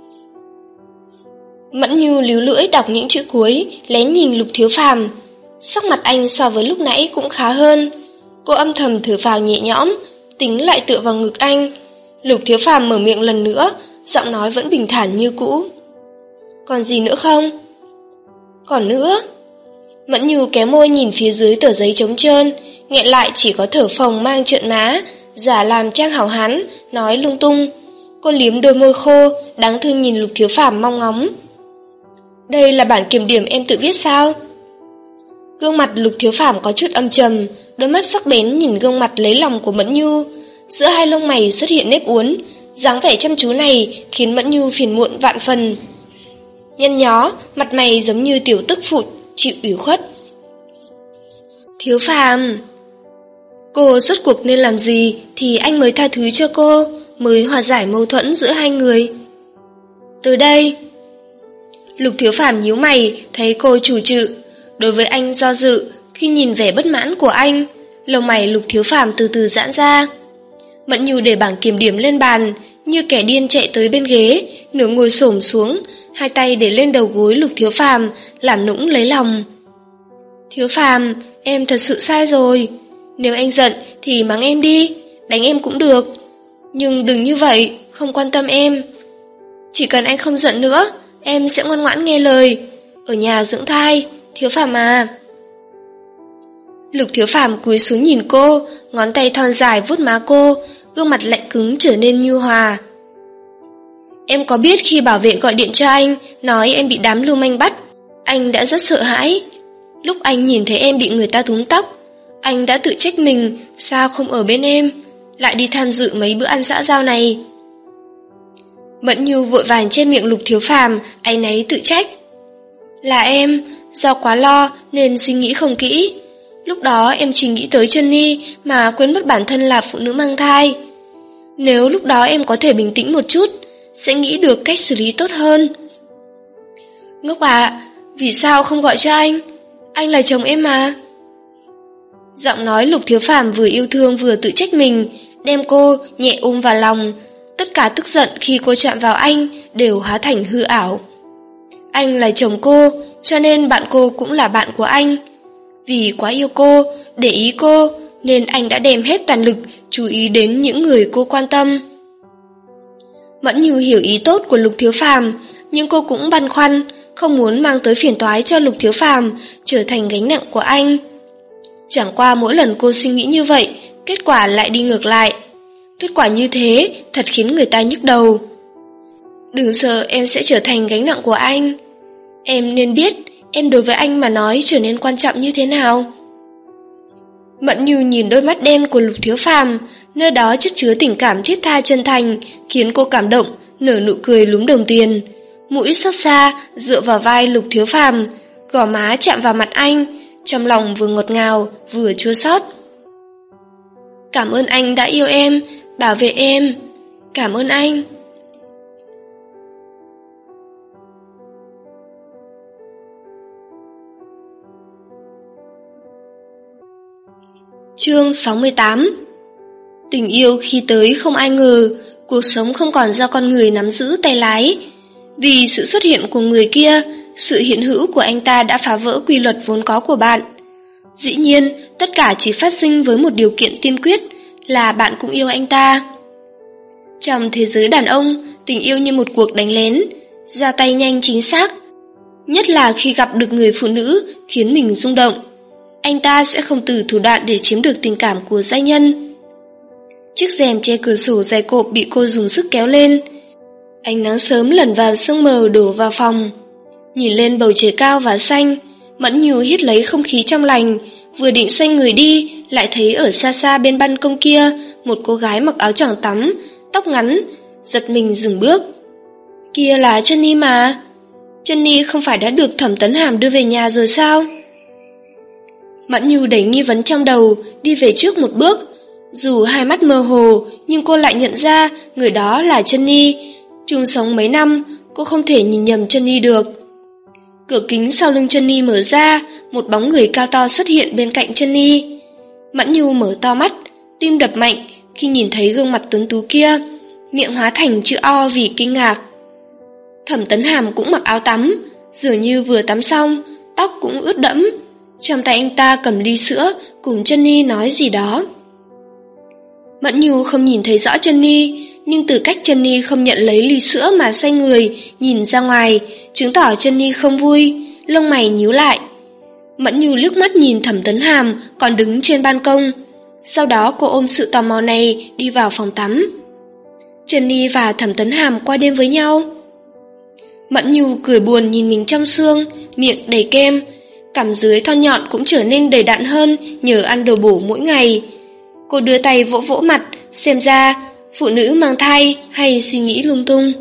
Mẫn Nhu líu lưỡi đọc những chữ cuối, lén nhìn Lục Thiếu Phàm. Sắc mặt anh so với lúc nãy cũng khá hơn. Cô âm thầm thở phào nhẹ nhõm, tính lại tựa vào ngực anh. Lục Thiếu Phàm mở miệng lần nữa, giọng nói vẫn bình thản như cũ. Còn gì nữa không? Còn nữa. Mẫn Nhu kéo môi nhìn phía dưới tờ giấy trống trơn, nghẹn lại chỉ có thở phồng mang trợn má, giả làm trang hảo hán, nói lung tung. Cô liếm đôi môi khô, đáng thương nhìn Lục Thiếu Phàm mong ngóng. Đây là bản kiểm điểm em tự viết sao? Gương mặt Lục Thiếu Phàm có chút âm trầm, đôi mắt sắc bén nhìn gương mặt lấy lòng của Mẫn Nhu. Giữa hai lông mày xuất hiện nếp uốn, dáng vẻ chăm chú này khiến Mẫn Nhu phiền muộn vạn phần. Nhăn nhó, mặt mày giống như tiểu tức phụ chịu ủy khuất. Thiếu Phàm, cô rốt cuộc nên làm gì thì anh mới tha thứ cho cô, mới hòa giải mâu thuẫn giữa hai người. Từ đây. Lục Thiếu Phàm nhíu mày, thấy cô chủ trự. Đối với anh do dự, khi nhìn vẻ bất mãn của anh, lông mày Lục Thiếu Phàm từ từ giãn ra. Mẫn Nhu để bảng kiểm điểm lên bàn, như kẻ điên chạy tới bên ghế, nửa ngồi xổm xuống, hai tay để lên đầu gối Lục Thiếu Phàm, làm nũng lấy lòng. Thiếu Phàm, em thật sự sai rồi. Nếu anh giận thì mắng em đi, đánh em cũng được. Nhưng đừng như vậy, không quan tâm em. Chỉ cần anh không giận nữa, em sẽ ngoan ngoãn nghe lời. Ở nhà dưỡng thai, Thiếu Phàm à. Lục Thiếu Phàm cúi xuống nhìn cô, ngón tay thon dài vuốt má cô, gương mặt lạnh cứng trở nên nhu hòa. Em có biết khi bảo vệ gọi điện cho anh, nói em bị đám lưu manh bắt, anh đã rất sợ hãi. Lúc anh nhìn thấy em bị người ta túm tóc, anh đã tự trách mình sao không ở bên em, lại đi tham dự mấy bữa ăn xã giao này. Mẫn Nhu vội vàng che miệng Lục Thiếu Phàm, áy náy tự trách. Là em, do quá lo nên suy nghĩ không kỹ. Lúc đó em chỉ nghĩ tới Jenny mà quên mất bản thân là phụ nữ mang thai. Nếu lúc đó em có thể bình tĩnh một chút, sẽ nghĩ được cách xử lý tốt hơn. Ngốc ạ, vì sao không gọi cho anh? Anh là chồng em mà. Giọng nói Lục Thiếu Phàm vừa yêu thương vừa tự trách mình, đem cô nhẹ ôm vào lòng. Tất cả tức giận khi cô chạm vào anh đều hóa thành hư ảo. Anh là chồng cô, cho nên bạn cô cũng là bạn của anh. Vì quá yêu cô, để ý cô, nên anh đã đem hết toàn lực chú ý đến những người cô quan tâm. Mẫn Như hiểu ý tốt của Lục Thiếu Phàm, nhưng cô cũng băn khoăn, không muốn mang tới phiền toái cho Lục Thiếu Phàm, trở thành gánh nặng của anh. Chẳng qua mỗi lần cô suy nghĩ như vậy, kết quả lại đi ngược lại. Kết quả như thế thật khiến người ta nhức đầu. Đừng sợ em sẽ trở thành gánh nặng của anh. Em nên biết em đối với anh mà nói trở nên quan trọng như thế nào. Mẫn Như nhìn đôi mắt đen của Lục Thiếu Phàm, nơi đó chất chứa tình cảm thiết tha chân thành, khiến cô cảm động, nở nụ cười lúm đồng tiền. Mũi xót xa dựa vào vai Lục Thiếu Phàm, gò má chạm vào mặt anh, trong lòng vừa ngọt ngào vừa chua xót. Cảm ơn anh đã yêu em, bảo vệ em. Cảm ơn anh. Chương sáu mươi tám. Tình yêu khi tới không ai ngờ, cuộc sống không còn do con người nắm giữ tay lái. Vì sự xuất hiện của người kia, sự hiện hữu của anh ta đã phá vỡ quy luật vốn có của bạn. Dĩ nhiên, tất cả chỉ phát sinh với một điều kiện tiên quyết là bạn cũng yêu anh ta. Trong thế giới đàn ông, tình yêu như một cuộc đánh lén, ra tay nhanh chính xác. Nhất là khi gặp được người phụ nữ khiến mình rung động, anh ta sẽ không từ thủ đoạn để chiếm được tình cảm của giai nhân. Chiếc rèm che cửa sổ dày cộp bị cô dùng sức kéo lên. Ánh nắng sớm lẩn vào sương mờ đổ vào phòng. Nhìn lên bầu trời cao và xanh, Mẫn Như hít lấy không khí trong lành, vừa định xoay người đi, lại thấy ở xa xa bên ban công kia một cô gái mặc áo choàng tắm, tóc ngắn, giật mình dừng bước. Kia là Jenny mà. Jenny không phải đã được Thẩm Tấn Hàm đưa về nhà rồi sao? Mẫn Như đẩy nghi vấn trong đầu, đi về trước một bước. Dù hai mắt mơ hồ, nhưng cô lại nhận ra người đó là Jenny. Chung sống mấy năm, cô không thể nhìn nhầm Jenny được. Cửa kính sau lưng Jenny mở ra, một bóng người cao to xuất hiện bên cạnh Jenny. Mẫn Như mở to mắt, tim đập mạnh khi nhìn thấy gương mặt tuấn tú kia, miệng hóa thành chữ O vì kinh ngạc. Thẩm Tấn Hàm cũng mặc áo tắm, dường như vừa tắm xong, tóc cũng ướt đẫm. Trong tay anh ta cầm ly sữa, cùng Jenny nói gì đó. Mẫn Như không nhìn thấy rõ Jenny, nhưng từ cách Jenny không nhận lấy ly sữa mà xoay người, nhìn ra ngoài, chứng tỏ Jenny không vui, lông mày nhíu lại. Mẫn Như liếc mắt nhìn Thẩm Tấn Hàm còn đứng trên ban công. Sau đó cô ôm sự tò mò này đi vào phòng tắm. Jenny và Thẩm Tấn Hàm qua đêm với nhau. Mẫn Như cười buồn nhìn mình trong sương, miệng đầy kem, cằm dưới thon nhọn cũng trở nên đầy đặn hơn nhờ ăn đồ bổ mỗi ngày. Cô đưa tay vỗ vỗ mặt, xem ra phụ nữ mang thai hay suy nghĩ lung tung.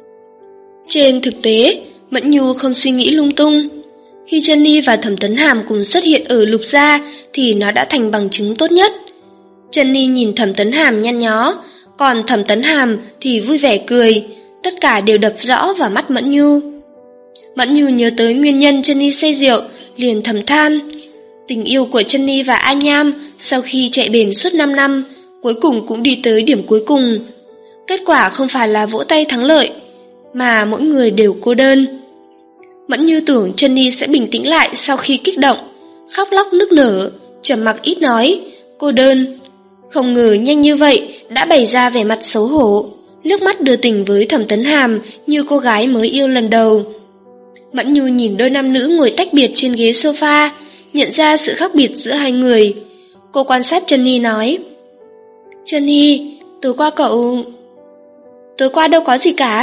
Trên thực tế, Mẫn Như không suy nghĩ lung tung. Khi Jenny và Thẩm Tấn Hàm cùng xuất hiện ở Lục gia thì nó đã thành bằng chứng tốt nhất. Jenny nhìn Thẩm Tấn Hàm nhăn nhó, còn Thẩm Tấn Hàm thì vui vẻ cười, tất cả đều đập rõ vào mắt Mẫn Như. Mẫn Như nhớ tới nguyên nhân Jenny say rượu, liền thầm than. Tình yêu của Jenny và A Nham sau khi chạy bền suốt năm năm, cuối cùng cũng đi tới điểm cuối cùng. Kết quả không phải là vỗ tay thắng lợi, mà mỗi người đều cô đơn. Mẫn Như tưởng Jenny sẽ bình tĩnh lại sau khi kích động, khóc lóc nức nở, trầm mặc ít nói, cô đơn. Không ngờ nhanh như vậy đã bày ra vẻ mặt xấu hổ, liếc mắt đưa tình với Thẩm Tấn Hàm như cô gái mới yêu lần đầu. Mẫn Như nhìn đôi nam nữ ngồi tách biệt trên ghế sofa, nhận ra sự khác biệt giữa hai người. Cô quan sát Jenny nói: Jenny, tối qua cậu... Tối qua đâu có gì cả.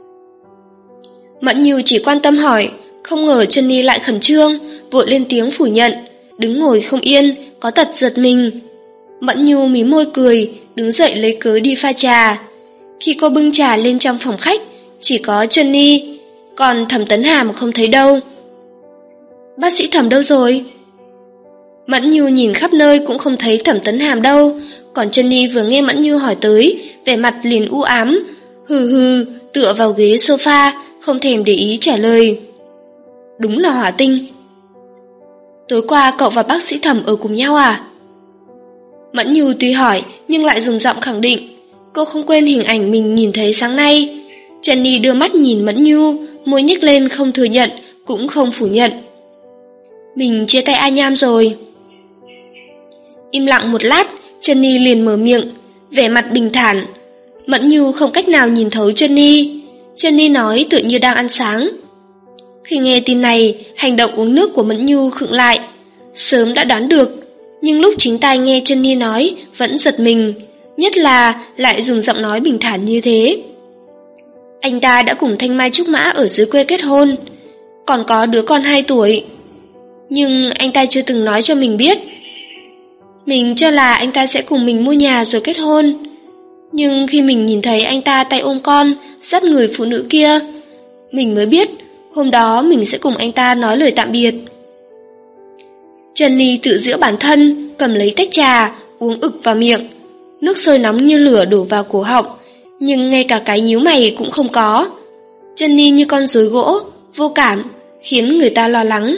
Mẫn Như chỉ quan tâm hỏi, không ngờ Jenny lại khẩn trương, vội lên tiếng phủ nhận, đứng ngồi không yên, có tật giật mình. Mẫn Như mím môi cười, đứng dậy lấy cớ đi pha trà. Khi cô bưng trà lên trong phòng khách, chỉ có Jenny, còn Thẩm Tấn Hàm không thấy đâu. Bác sĩ Thẩm đâu rồi? Mẫn Như nhìn khắp nơi cũng không thấy Thẩm Tấn Hàm đâu, còn Jenny vừa nghe Mẫn Như hỏi tới, vẻ mặt liền u ám, hừ hừ, tựa vào ghế sofa, không thèm để ý trả lời. Đúng là hỏa tinh. Tối qua cậu và bác sĩ Thẩm ở cùng nhau à? Mẫn Như tuy hỏi nhưng lại dùng giọng khẳng định. Cô không quên hình ảnh mình nhìn thấy sáng nay. Jenny đưa mắt nhìn Mẫn Như, môi nhếch lên không thừa nhận, cũng không phủ nhận. Mình chia tay A Nham rồi. Im lặng một lát, Jenny liền mở miệng, vẻ mặt bình thản. Mẫn Nhu không cách nào nhìn thấu Jenny. Jenny nói tựa như đang ăn sáng. Khi nghe tin này, hành động uống nước của Mẫn Nhu khựng lại. Sớm đã đoán được, nhưng lúc chính tai nghe Jenny nói vẫn giật mình, nhất là lại dùng giọng nói bình thản như thế. Anh ta đã cùng Thanh Mai Trúc Mã ở dưới quê kết hôn, còn có đứa con hai tuổi. Nhưng anh ta chưa từng nói cho mình biết. Mình cho là anh ta sẽ cùng mình mua nhà rồi kết hôn. Nhưng khi mình nhìn thấy anh ta tay ôm con, dắt người phụ nữ kia, mình mới biết hôm đó mình sẽ cùng anh ta nói lời tạm biệt. Jenny tự giễu bản thân, cầm lấy tách trà, uống ực vào miệng. Nước sôi nóng như lửa đổ vào cổ họng, nhưng ngay cả cái nhíu mày cũng không có. Jenny như con rối gỗ, vô cảm, khiến người ta lo lắng.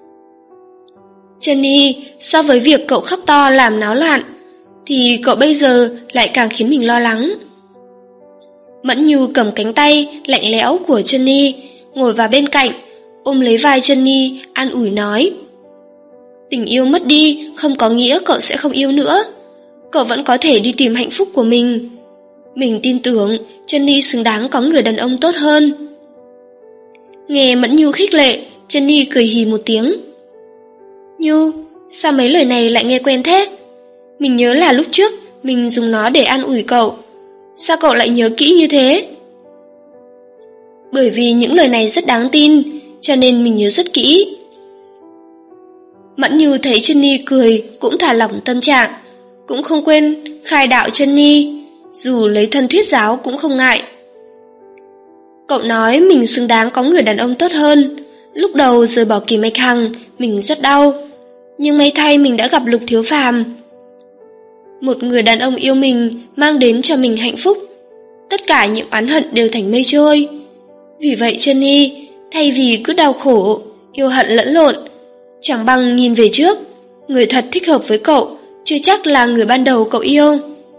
Jenny, so với việc cậu khóc to làm náo loạn, thì cậu bây giờ lại càng khiến mình lo lắng. Mẫn Nhu cầm cánh tay lạnh lẽo của Jenny, ngồi vào bên cạnh, ôm lấy vai Jenny, an ủi nói. Tình yêu mất đi không có nghĩa cậu sẽ không yêu nữa. Cậu vẫn có thể đi tìm hạnh phúc của mình. Mình tin tưởng Jenny xứng đáng có người đàn ông tốt hơn. Nghe Mẫn Nhu khích lệ, Jenny cười hì một tiếng. Nhu, sao mấy lời này lại nghe quen thế? Mình nhớ là lúc trước mình dùng nó để an ủi cậu. Sao cậu lại nhớ kỹ như thế? Bởi vì những lời này rất đáng tin, cho nên mình nhớ rất kỹ. Mẫn Nhu thấy Jenny cười cũng thả lỏng tâm trạng, cũng không quên khai đạo Jenny, dù lấy thân thuyết giáo cũng không ngại. Cậu nói mình xứng đáng có người đàn ông tốt hơn. Lúc đầu rời bỏ Kỳ Mạch Hằng, mình rất đau. Nhưng may thay mình đã gặp Lục Thiếu Phàm. Một người đàn ông yêu mình, mang đến cho mình hạnh phúc. Tất cả những oán hận đều thành mây trôi. Vì vậy Jenny, thay vì cứ đau khổ, yêu hận lẫn lộn, chẳng bằng nhìn về trước. Người thật thích hợp với cậu chưa chắc là người ban đầu cậu yêu.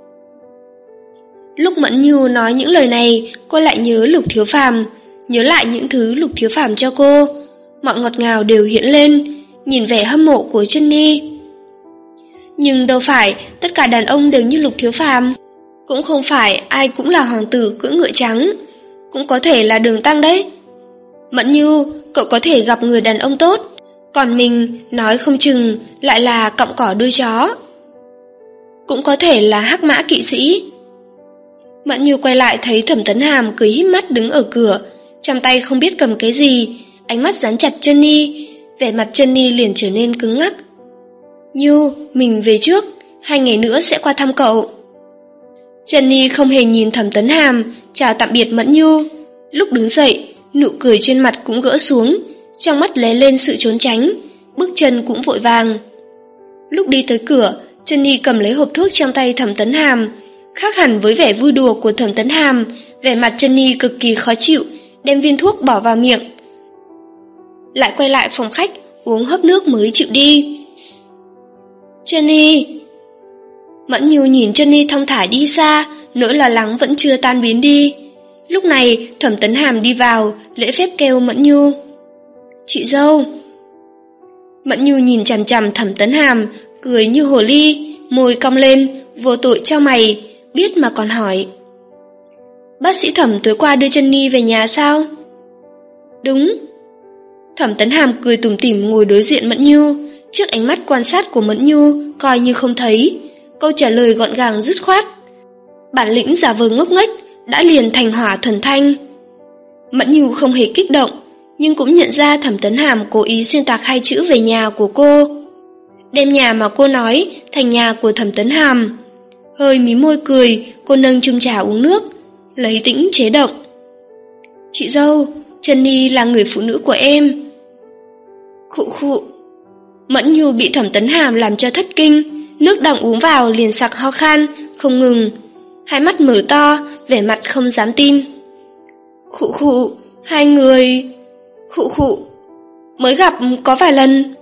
Lúc Mẫn Nhu nói những lời này, cô lại nhớ Lục Thiếu Phàm, nhớ lại những thứ Lục Thiếu Phàm cho cô. Mọi ngọt ngào đều hiện lên, nhìn vẻ hâm mộ của Jenny. Nhưng đâu phải tất cả đàn ông đều như Lục Thiếu Phàm, cũng không phải ai cũng là hoàng tử cưỡi ngựa trắng, cũng có thể là đường tăng đấy. Mẫn Nhu, cậu có thể gặp người đàn ông tốt, còn mình nói không chừng lại là cọng cỏ đuôi chó. Cũng có thể là hắc mã kỵ sĩ. Mẫn Nhu quay lại thấy Thẩm Tấn Hàm cười híp mắt đứng ở cửa, trong tay không biết cầm cái gì, ánh mắt dán chặt Jenny, vẻ mặt Jenny liền trở nên cứng ngắc. Nhu, mình về trước, hai ngày nữa sẽ qua thăm cậu. Jenny không hề nhìn Thẩm Tấn Hàm, chào tạm biệt Mẫn Nhu. Lúc đứng dậy, nụ cười trên mặt cũng gỡ xuống, trong mắt lóe lên sự trốn tránh, bước chân cũng vội vàng. Lúc đi tới cửa, Jenny cầm lấy hộp thuốc trong tay Thẩm Tấn Hàm. Khác hẳn với vẻ vui đùa của Thẩm Tấn Hàm, vẻ mặt Jenny cực kỳ khó chịu, đem viên thuốc bỏ vào miệng. Lại quay lại phòng khách, uống hớp nước mới chịu đi. Jenny! Mẫn Nhu nhìn Jenny thong thả đi xa, nỗi lo lắng vẫn chưa tan biến đi. Lúc này, Thẩm Tấn Hàm đi vào, lễ phép kêu Mẫn Nhu. Chị dâu! Mẫn Nhu nhìn chằm chằm Thẩm Tấn Hàm, cười như hồ ly, môi cong lên, vô tội cho mày, biết mà còn hỏi. Bác sĩ Thẩm tối qua đưa Jenny về nhà sao? Đúng. Thẩm Tấn Hàm cười tủm tỉm ngồi đối diện Mẫn Nhu, trước ánh mắt quan sát của Mẫn Nhu coi như không thấy, câu trả lời gọn gàng dứt khoát. Bản lĩnh giả vờ ngốc nghếch đã liền thành hỏa thuần thanh. Mẫn Nhu không hề kích động, nhưng cũng nhận ra Thẩm Tấn Hàm cố ý xuyên tạc hai chữ về nhà của cô, đem nhà mà cô nói thành nhà của Thẩm Tấn Hàm. Hơi mí môi cười, cô nâng chung trà uống nước, lấy tĩnh chế động. Chị dâu, Jenny là người phụ nữ của em. Khụ khụ. Mẫn Nhu bị Thẩm Tấn Hàm làm cho thất kinh, nước đang uống vào liền sặc ho khan, không ngừng. Hai mắt mở to, vẻ mặt không dám tin. Khụ khụ, hai người... Khụ khụ, mới gặp có vài lần.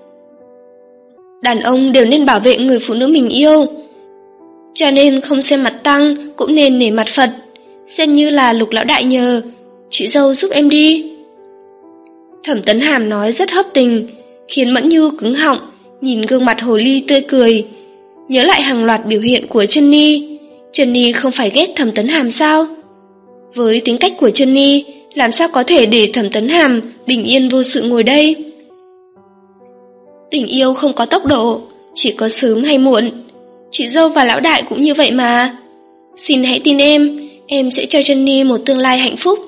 Đàn ông đều nên bảo vệ người phụ nữ mình yêu, cho nên không xem mặt tăng cũng nên nể mặt Phật, xem như là Lục lão đại nhờ, chị dâu giúp em đi. Thẩm Tấn Hàm nói rất hấp tình, khiến Mẫn Nhu cứng họng, nhìn gương mặt hồ ly tươi cười. Nhớ lại hàng loạt biểu hiện của Jenny, Jenny không phải ghét Thẩm Tấn Hàm sao? Với tính cách của Jenny, làm sao có thể để Thẩm Tấn Hàm bình yên vô sự ngồi đây? Tình yêu không có tốc độ, chỉ có sớm hay muộn. Chị dâu và lão đại cũng như vậy mà. Xin hãy tin em, em sẽ cho Jenny một tương lai hạnh phúc.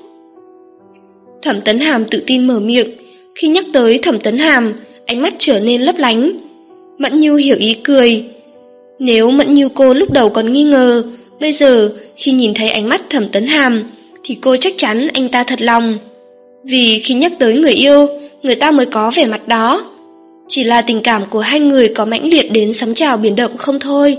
Thẩm Tấn Hàm tự tin mở miệng. Khi nhắc tới Thẩm Tấn Hàm, ánh mắt trở nên lấp lánh. Mẫn Nhu hiểu ý cười. Nếu Mẫn Nhu cô lúc đầu còn nghi ngờ, bây giờ khi nhìn thấy ánh mắt Thẩm Tấn Hàm thì cô chắc chắn anh ta thật lòng. Vì khi nhắc tới người yêu, người ta mới có vẻ mặt đó. Chỉ là tình cảm của hai người có mãnh liệt đến sóng trào biển động không thôi.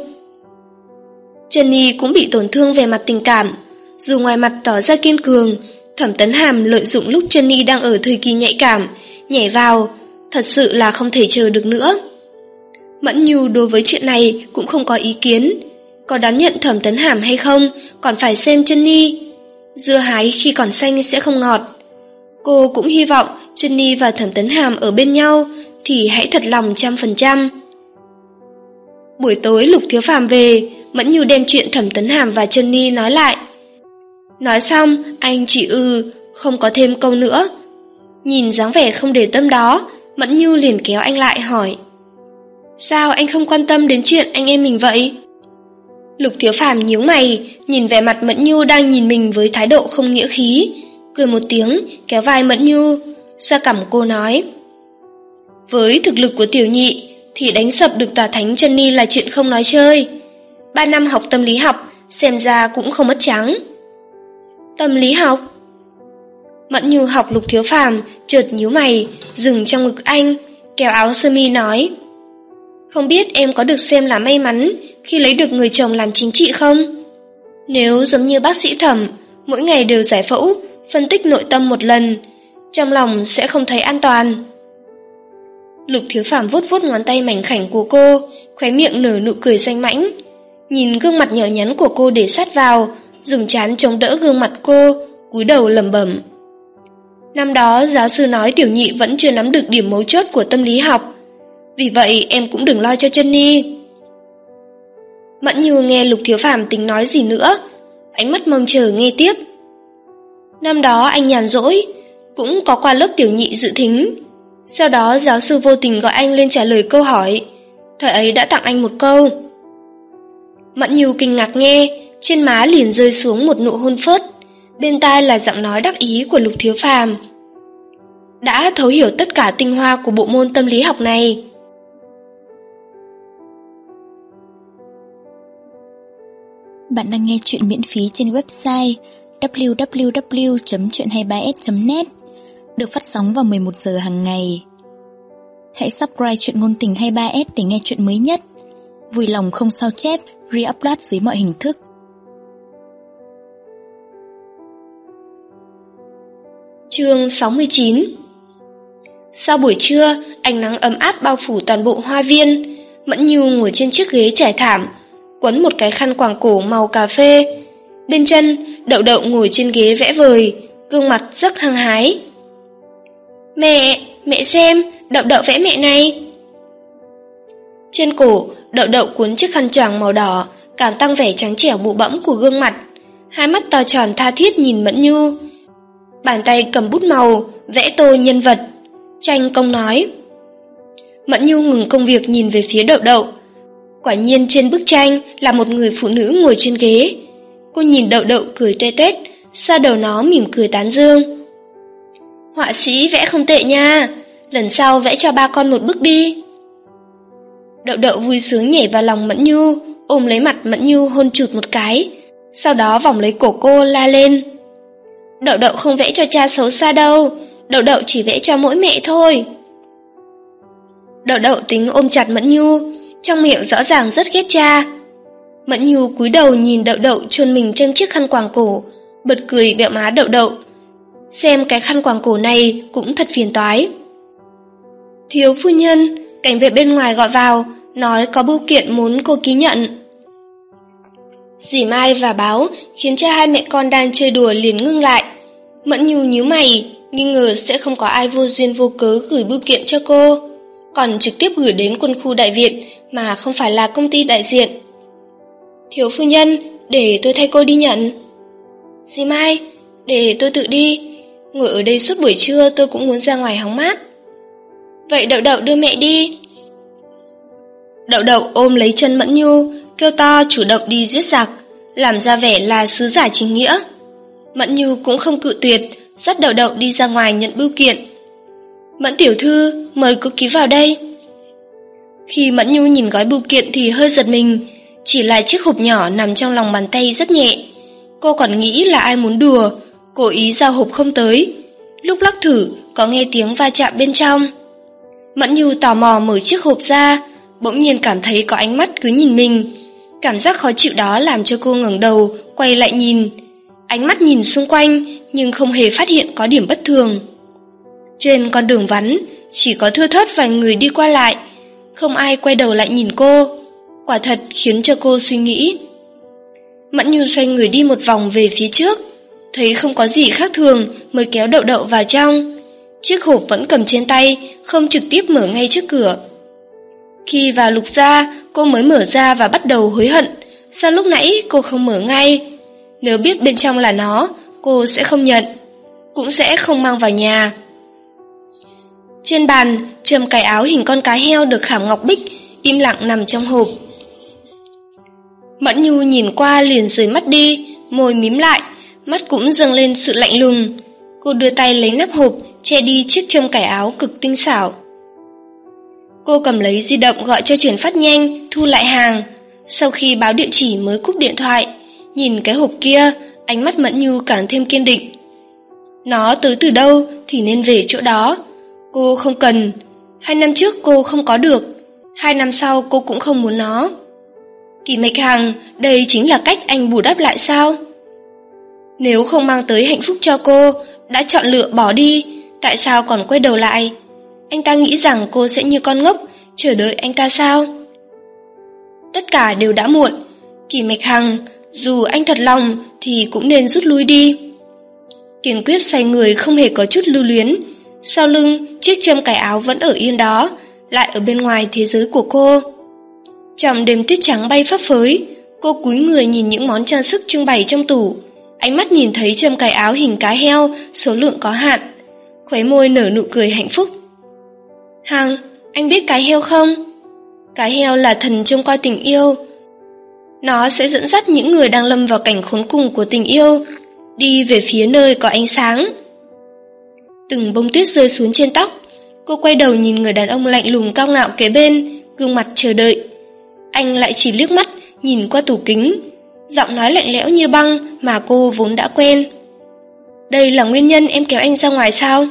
Jenny cũng bị tổn thương về mặt tình cảm. Dù ngoài mặt tỏ ra kiên cường, Thẩm Tấn Hàm lợi dụng lúc Jenny đang ở thời kỳ nhạy cảm, nhảy vào, thật sự là không thể chờ được nữa. Mẫn Nhu đối với chuyện này cũng không có ý kiến. Có đón nhận Thẩm Tấn Hàm hay không còn phải xem Jenny. Dưa hái khi còn xanh sẽ không ngọt. Cô cũng hy vọng Jenny và Thẩm Tấn Hàm ở bên nhau thì hãy thật lòng trăm phần trăm. Buổi tối Lục Thiếu Phàm về, Mẫn Nhu đem chuyện Thẩm Tấn Hàm và Jenny nói lại. Nói xong, anh chỉ ư, không có thêm câu nữa. Nhìn dáng vẻ không để tâm đó, Mẫn Nhu liền kéo anh lại hỏi. Sao anh không quan tâm đến chuyện anh em mình vậy? Lục Thiếu Phàm nhíu mày, nhìn vẻ mặt Mẫn Nhu đang nhìn mình với thái độ không nghĩa khí, cười một tiếng, kéo vai Mẫn Nhu, xoa cằm cô nói. Với thực lực của tiểu nhị thì đánh sập được tòa thánh Jenny là chuyện không nói chơi. Ba năm học tâm lý học, xem ra cũng không mất trắng. Tâm lý học? Mẫn Nhu học Lục Thiếu Phàm, chợt nhíu mày, dừng trong ngực anh, kéo áo sơ mi nói. Không biết em có được xem là may mắn khi lấy được người chồng làm chính trị không? Nếu giống như bác sĩ Thẩm, mỗi ngày đều giải phẫu, phân tích nội tâm một lần, trong lòng sẽ không thấy an toàn. Lục Thiếu Phàm vuốt vuốt ngón tay mảnh khảnh của cô, khóe miệng nở nụ cười danh mãnh. Nhìn gương mặt nhỏ nhắn của cô để sát vào, dùng trán chống đỡ gương mặt cô, cúi đầu lẩm bẩm. Năm đó giáo sư nói tiểu nhị vẫn chưa nắm được điểm mấu chốt của tâm lý học. Vì vậy em cũng đừng lo cho Jenny. Mẫn Nhu nghe Lục Thiếu Phàm tính nói gì nữa, ánh mắt mong chờ nghe tiếp. Năm đó anh nhàn rỗi, cũng có qua lớp tiểu nhị dự thính. Sau đó giáo sư vô tình gọi anh lên trả lời câu hỏi. Thời ấy đã tặng anh một câu. Mẫn Nhu kinh ngạc nghe, trên má liền rơi xuống một nụ hôn phớt, bên tai là giọng nói đắc ý của Lục Thiếu Phàm. Đã thấu hiểu tất cả tinh hoa của bộ môn tâm lý học này. Bạn đang nghe chuyện miễn phí trên website w w w chấm chuyện hai ba s chấm net, được phát sóng vào mười một giờ hàng ngày. Hãy subscribe Chuyện Ngôn Tình hai ba s để nghe chuyện mới nhất. Vui lòng không sao chép, re-upload dưới mọi hình thức. Chương sáu mươi chín. Sau buổi trưa, ánh nắng ấm áp bao phủ toàn bộ hoa viên. Mẫn Nhu ngồi trên chiếc ghế trải thảm, quấn một cái khăn quàng cổ màu cà phê. Bên chân, Đậu Đậu ngồi trên ghế vẽ vời, gương mặt rất hăng hái. Mẹ, mẹ xem, Đậu Đậu vẽ mẹ này. Trên cổ, Đậu Đậu cuốn chiếc khăn choàng màu đỏ, càng tăng vẻ trắng trẻo bụ bẫm của gương mặt. Hai mắt to tròn tha thiết nhìn Mẫn Nhu. Bàn tay cầm bút màu, vẽ tô nhân vật. Tranh công nói. Mẫn Nhu ngừng công việc nhìn về phía Đậu Đậu. Quả nhiên trên bức tranh là một người phụ nữ ngồi trên ghế. Cô nhìn Đậu Đậu cười toe toét, xoa đầu nó mỉm cười tán dương. Họa sĩ vẽ không tệ nha, lần sau vẽ cho ba con một bức đi. Đậu Đậu vui sướng nhảy vào lòng Mẫn Nhu, ôm lấy mặt Mẫn Nhu hôn chụt một cái, sau đó vòng lấy cổ cô la lên. Đậu Đậu không vẽ cho cha xấu xa đâu, Đậu Đậu chỉ vẽ cho mỗi mẹ thôi. Đậu Đậu tính ôm chặt Mẫn Nhu, trong miệng rõ ràng rất ghét cha. Mẫn Nhu cúi đầu nhìn Đậu Đậu chôn mình trong chiếc khăn quàng cổ, bật cười bẹo má Đậu Đậu. Xem cái khăn quàng cổ này cũng thật phiền toái. Thiếu phu nhân, cảnh vệ bên ngoài gọi vào, nói có bưu kiện muốn cô ký nhận. Dì Mai và Báo khiến cho hai mẹ con đang chơi đùa liền ngưng lại. Mẫn Nhu nhíu mày, nghi ngờ sẽ không có ai vô duyên vô cớ gửi bưu kiện cho cô. còn trực tiếp gửi đến quân khu đại viện mà không phải là công ty đại diện. Thiếu phu nhân, để tôi thay cô đi nhận. Dì Mai, để tôi tự đi. Ngồi ở đây suốt buổi trưa tôi cũng muốn ra ngoài hóng mát. Vậy Đậu Đậu đưa mẹ đi. Đậu Đậu ôm lấy chân Mẫn Nhu, kêu to chủ động đi giết giặc, làm ra vẻ là sứ giả chính nghĩa. Mẫn Nhu cũng không cự tuyệt, dắt Đậu Đậu đi ra ngoài nhận bưu kiện. Mẫn tiểu thư, mời cô ký vào đây. Khi Mẫn Nhu nhìn gói bưu kiện thì hơi giật mình, chỉ là chiếc hộp nhỏ nằm trong lòng bàn tay rất nhẹ. Cô còn nghĩ là ai muốn đùa, cố ý giao hộp không tới. Lúc lắc thử, có nghe tiếng va chạm bên trong. Mẫn Nhu tò mò mở chiếc hộp ra, bỗng nhiên cảm thấy có ánh mắt cứ nhìn mình. Cảm giác khó chịu đó làm cho cô ngẩng đầu, quay lại nhìn. Ánh mắt nhìn xung quanh, nhưng không hề phát hiện có điểm bất thường. Trên con đường vắng, chỉ có thưa thớt vài người đi qua lại, không ai quay đầu lại nhìn cô. Quả thật khiến cho cô suy nghĩ. Mẫn Nhu xoay người đi một vòng về phía trước, thấy không có gì khác thường mới kéo Đậu Đậu vào trong. Chiếc hộp vẫn cầm trên tay, không trực tiếp mở ngay trước cửa. Khi vào lục gia, cô mới mở ra và bắt đầu hối hận. Sao lúc nãy cô không mở ngay? Nếu biết bên trong là nó, cô sẽ không nhận, cũng sẽ không mang vào nhà. Trên bàn, châm cái áo hình con cá heo được khảm ngọc bích, im lặng nằm trong hộp. Mẫn Nhu nhìn qua liền rời mắt đi, môi mím lại, mắt cũng dâng lên sự lạnh lùng. Cô đưa tay lấy nắp hộp, che đi chiếc châm cài áo cực tinh xảo. Cô cầm lấy di động gọi cho chuyển phát nhanh, thu lại hàng. Sau khi báo địa chỉ mới cúp điện thoại, nhìn cái hộp kia, ánh mắt Mẫn Nhu càng thêm kiên định. Nó tới từ đâu thì nên về chỗ đó. Cô không cần. Hai năm trước cô không có được, hai năm sau cô cũng không muốn nó. Kỳ Mạch Hằng, đây chính là cách anh bù đắp lại sao? Nếu không mang tới hạnh phúc cho cô, đã chọn lựa bỏ đi, tại sao còn quay đầu lại? Anh ta nghĩ rằng cô sẽ như con ngốc, chờ đợi anh ta sao? Tất cả đều đã muộn. Kỳ Mạch Hằng, dù anh thật lòng thì cũng nên rút lui đi. Kiên quyết xoay người không hề có chút lưu luyến. Sau lưng, chiếc châm cài áo vẫn ở yên đó, lại ở bên ngoài thế giới của cô. Trong đêm tuyết trắng bay phấp phới, cô cúi người nhìn những món trang sức trưng bày trong tủ. Ánh mắt nhìn thấy châm cài áo hình cá heo, số lượng có hạn. Khóe môi nở nụ cười hạnh phúc. Hằng, anh biết cái heo không? Cái heo là thần trông coi tình yêu. Nó sẽ dẫn dắt những người đang lâm vào cảnh khốn cùng của tình yêu, đi về phía nơi có ánh sáng. Từng bông tuyết rơi xuống trên tóc. Cô quay đầu nhìn người đàn ông lạnh lùng cao ngạo kế bên, gương mặt chờ đợi. Anh lại chỉ liếc mắt, nhìn qua tủ kính, giọng nói lạnh lẽo như băng mà cô vốn đã quen. Đây là nguyên nhân em kéo anh ra ngoài sao?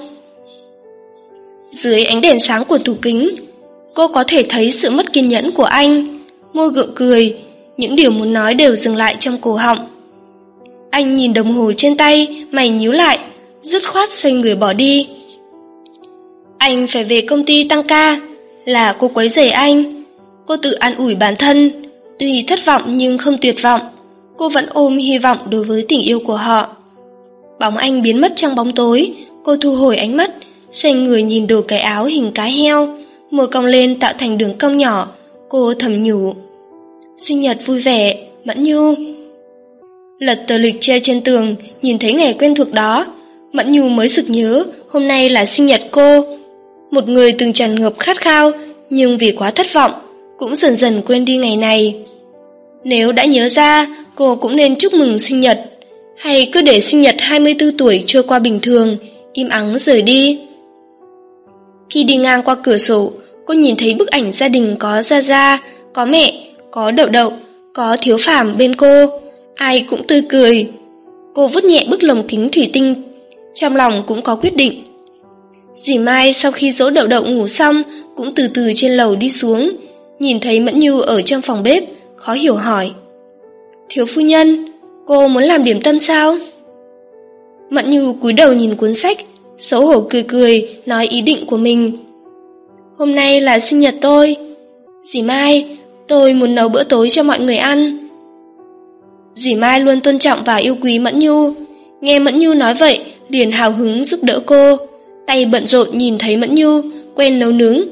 Dưới ánh đèn sáng của tủ kính, cô có thể thấy sự mất kiên nhẫn của anh. Môi gượng cười, những điều muốn nói đều dừng lại trong cổ họng. Anh nhìn đồng hồ trên tay, mày nhíu lại, dứt khoát xoay người bỏ đi. Anh phải về công ty tăng ca, là cô quấy rầy anh. Cô tự an ủi bản thân, tuy thất vọng nhưng không tuyệt vọng. Cô vẫn ôm hy vọng đối với tình yêu của họ. Bóng anh biến mất trong bóng tối. Cô thu hồi ánh mắt, xoay người nhìn đồ cái áo hình cá heo, môi cong lên tạo thành đường cong nhỏ. Cô thầm nhủ, sinh nhật vui vẻ, Mẫn Nhu. Lật tờ lịch treo trên tường, nhìn thấy ngày quen thuộc đó, Mẫn Nhu mới sực nhớ hôm nay là sinh nhật cô. Một người từng tràn ngập khát khao, nhưng vì quá thất vọng, cũng dần dần quên đi ngày này. Nếu đã nhớ ra, cô cũng nên chúc mừng sinh nhật, hay cứ để sinh nhật hai mươi tư tuổi trôi qua bình thường, im ắng rời đi. Khi đi ngang qua cửa sổ, cô nhìn thấy bức ảnh gia đình có Gia Gia, có mẹ, có Đậu Đậu, có Thiếu Phàm bên cô, ai cũng tươi cười. Cô vuốt nhẹ bức lồng kính thủy tinh, trong lòng cũng có quyết định. Dì Mai sau khi dỗ Đậu Đậu ngủ xong, cũng từ từ trên lầu đi xuống, nhìn thấy Mẫn Nhu ở trong phòng bếp, khó hiểu hỏi. Thiếu phu nhân, cô muốn làm điểm tâm sao? Mẫn Nhu cúi đầu nhìn cuốn sách, xấu hổ cười cười, nói ý định của mình. Hôm nay là sinh nhật tôi. Dì Mai, tôi muốn nấu bữa tối cho mọi người ăn. Dì Mai luôn tôn trọng và yêu quý Mẫn Nhu. Nghe Mẫn Nhu nói vậy, liền hào hứng giúp đỡ cô. Tay bận rộn nhìn thấy Mẫn Nhu quen nấu nướng,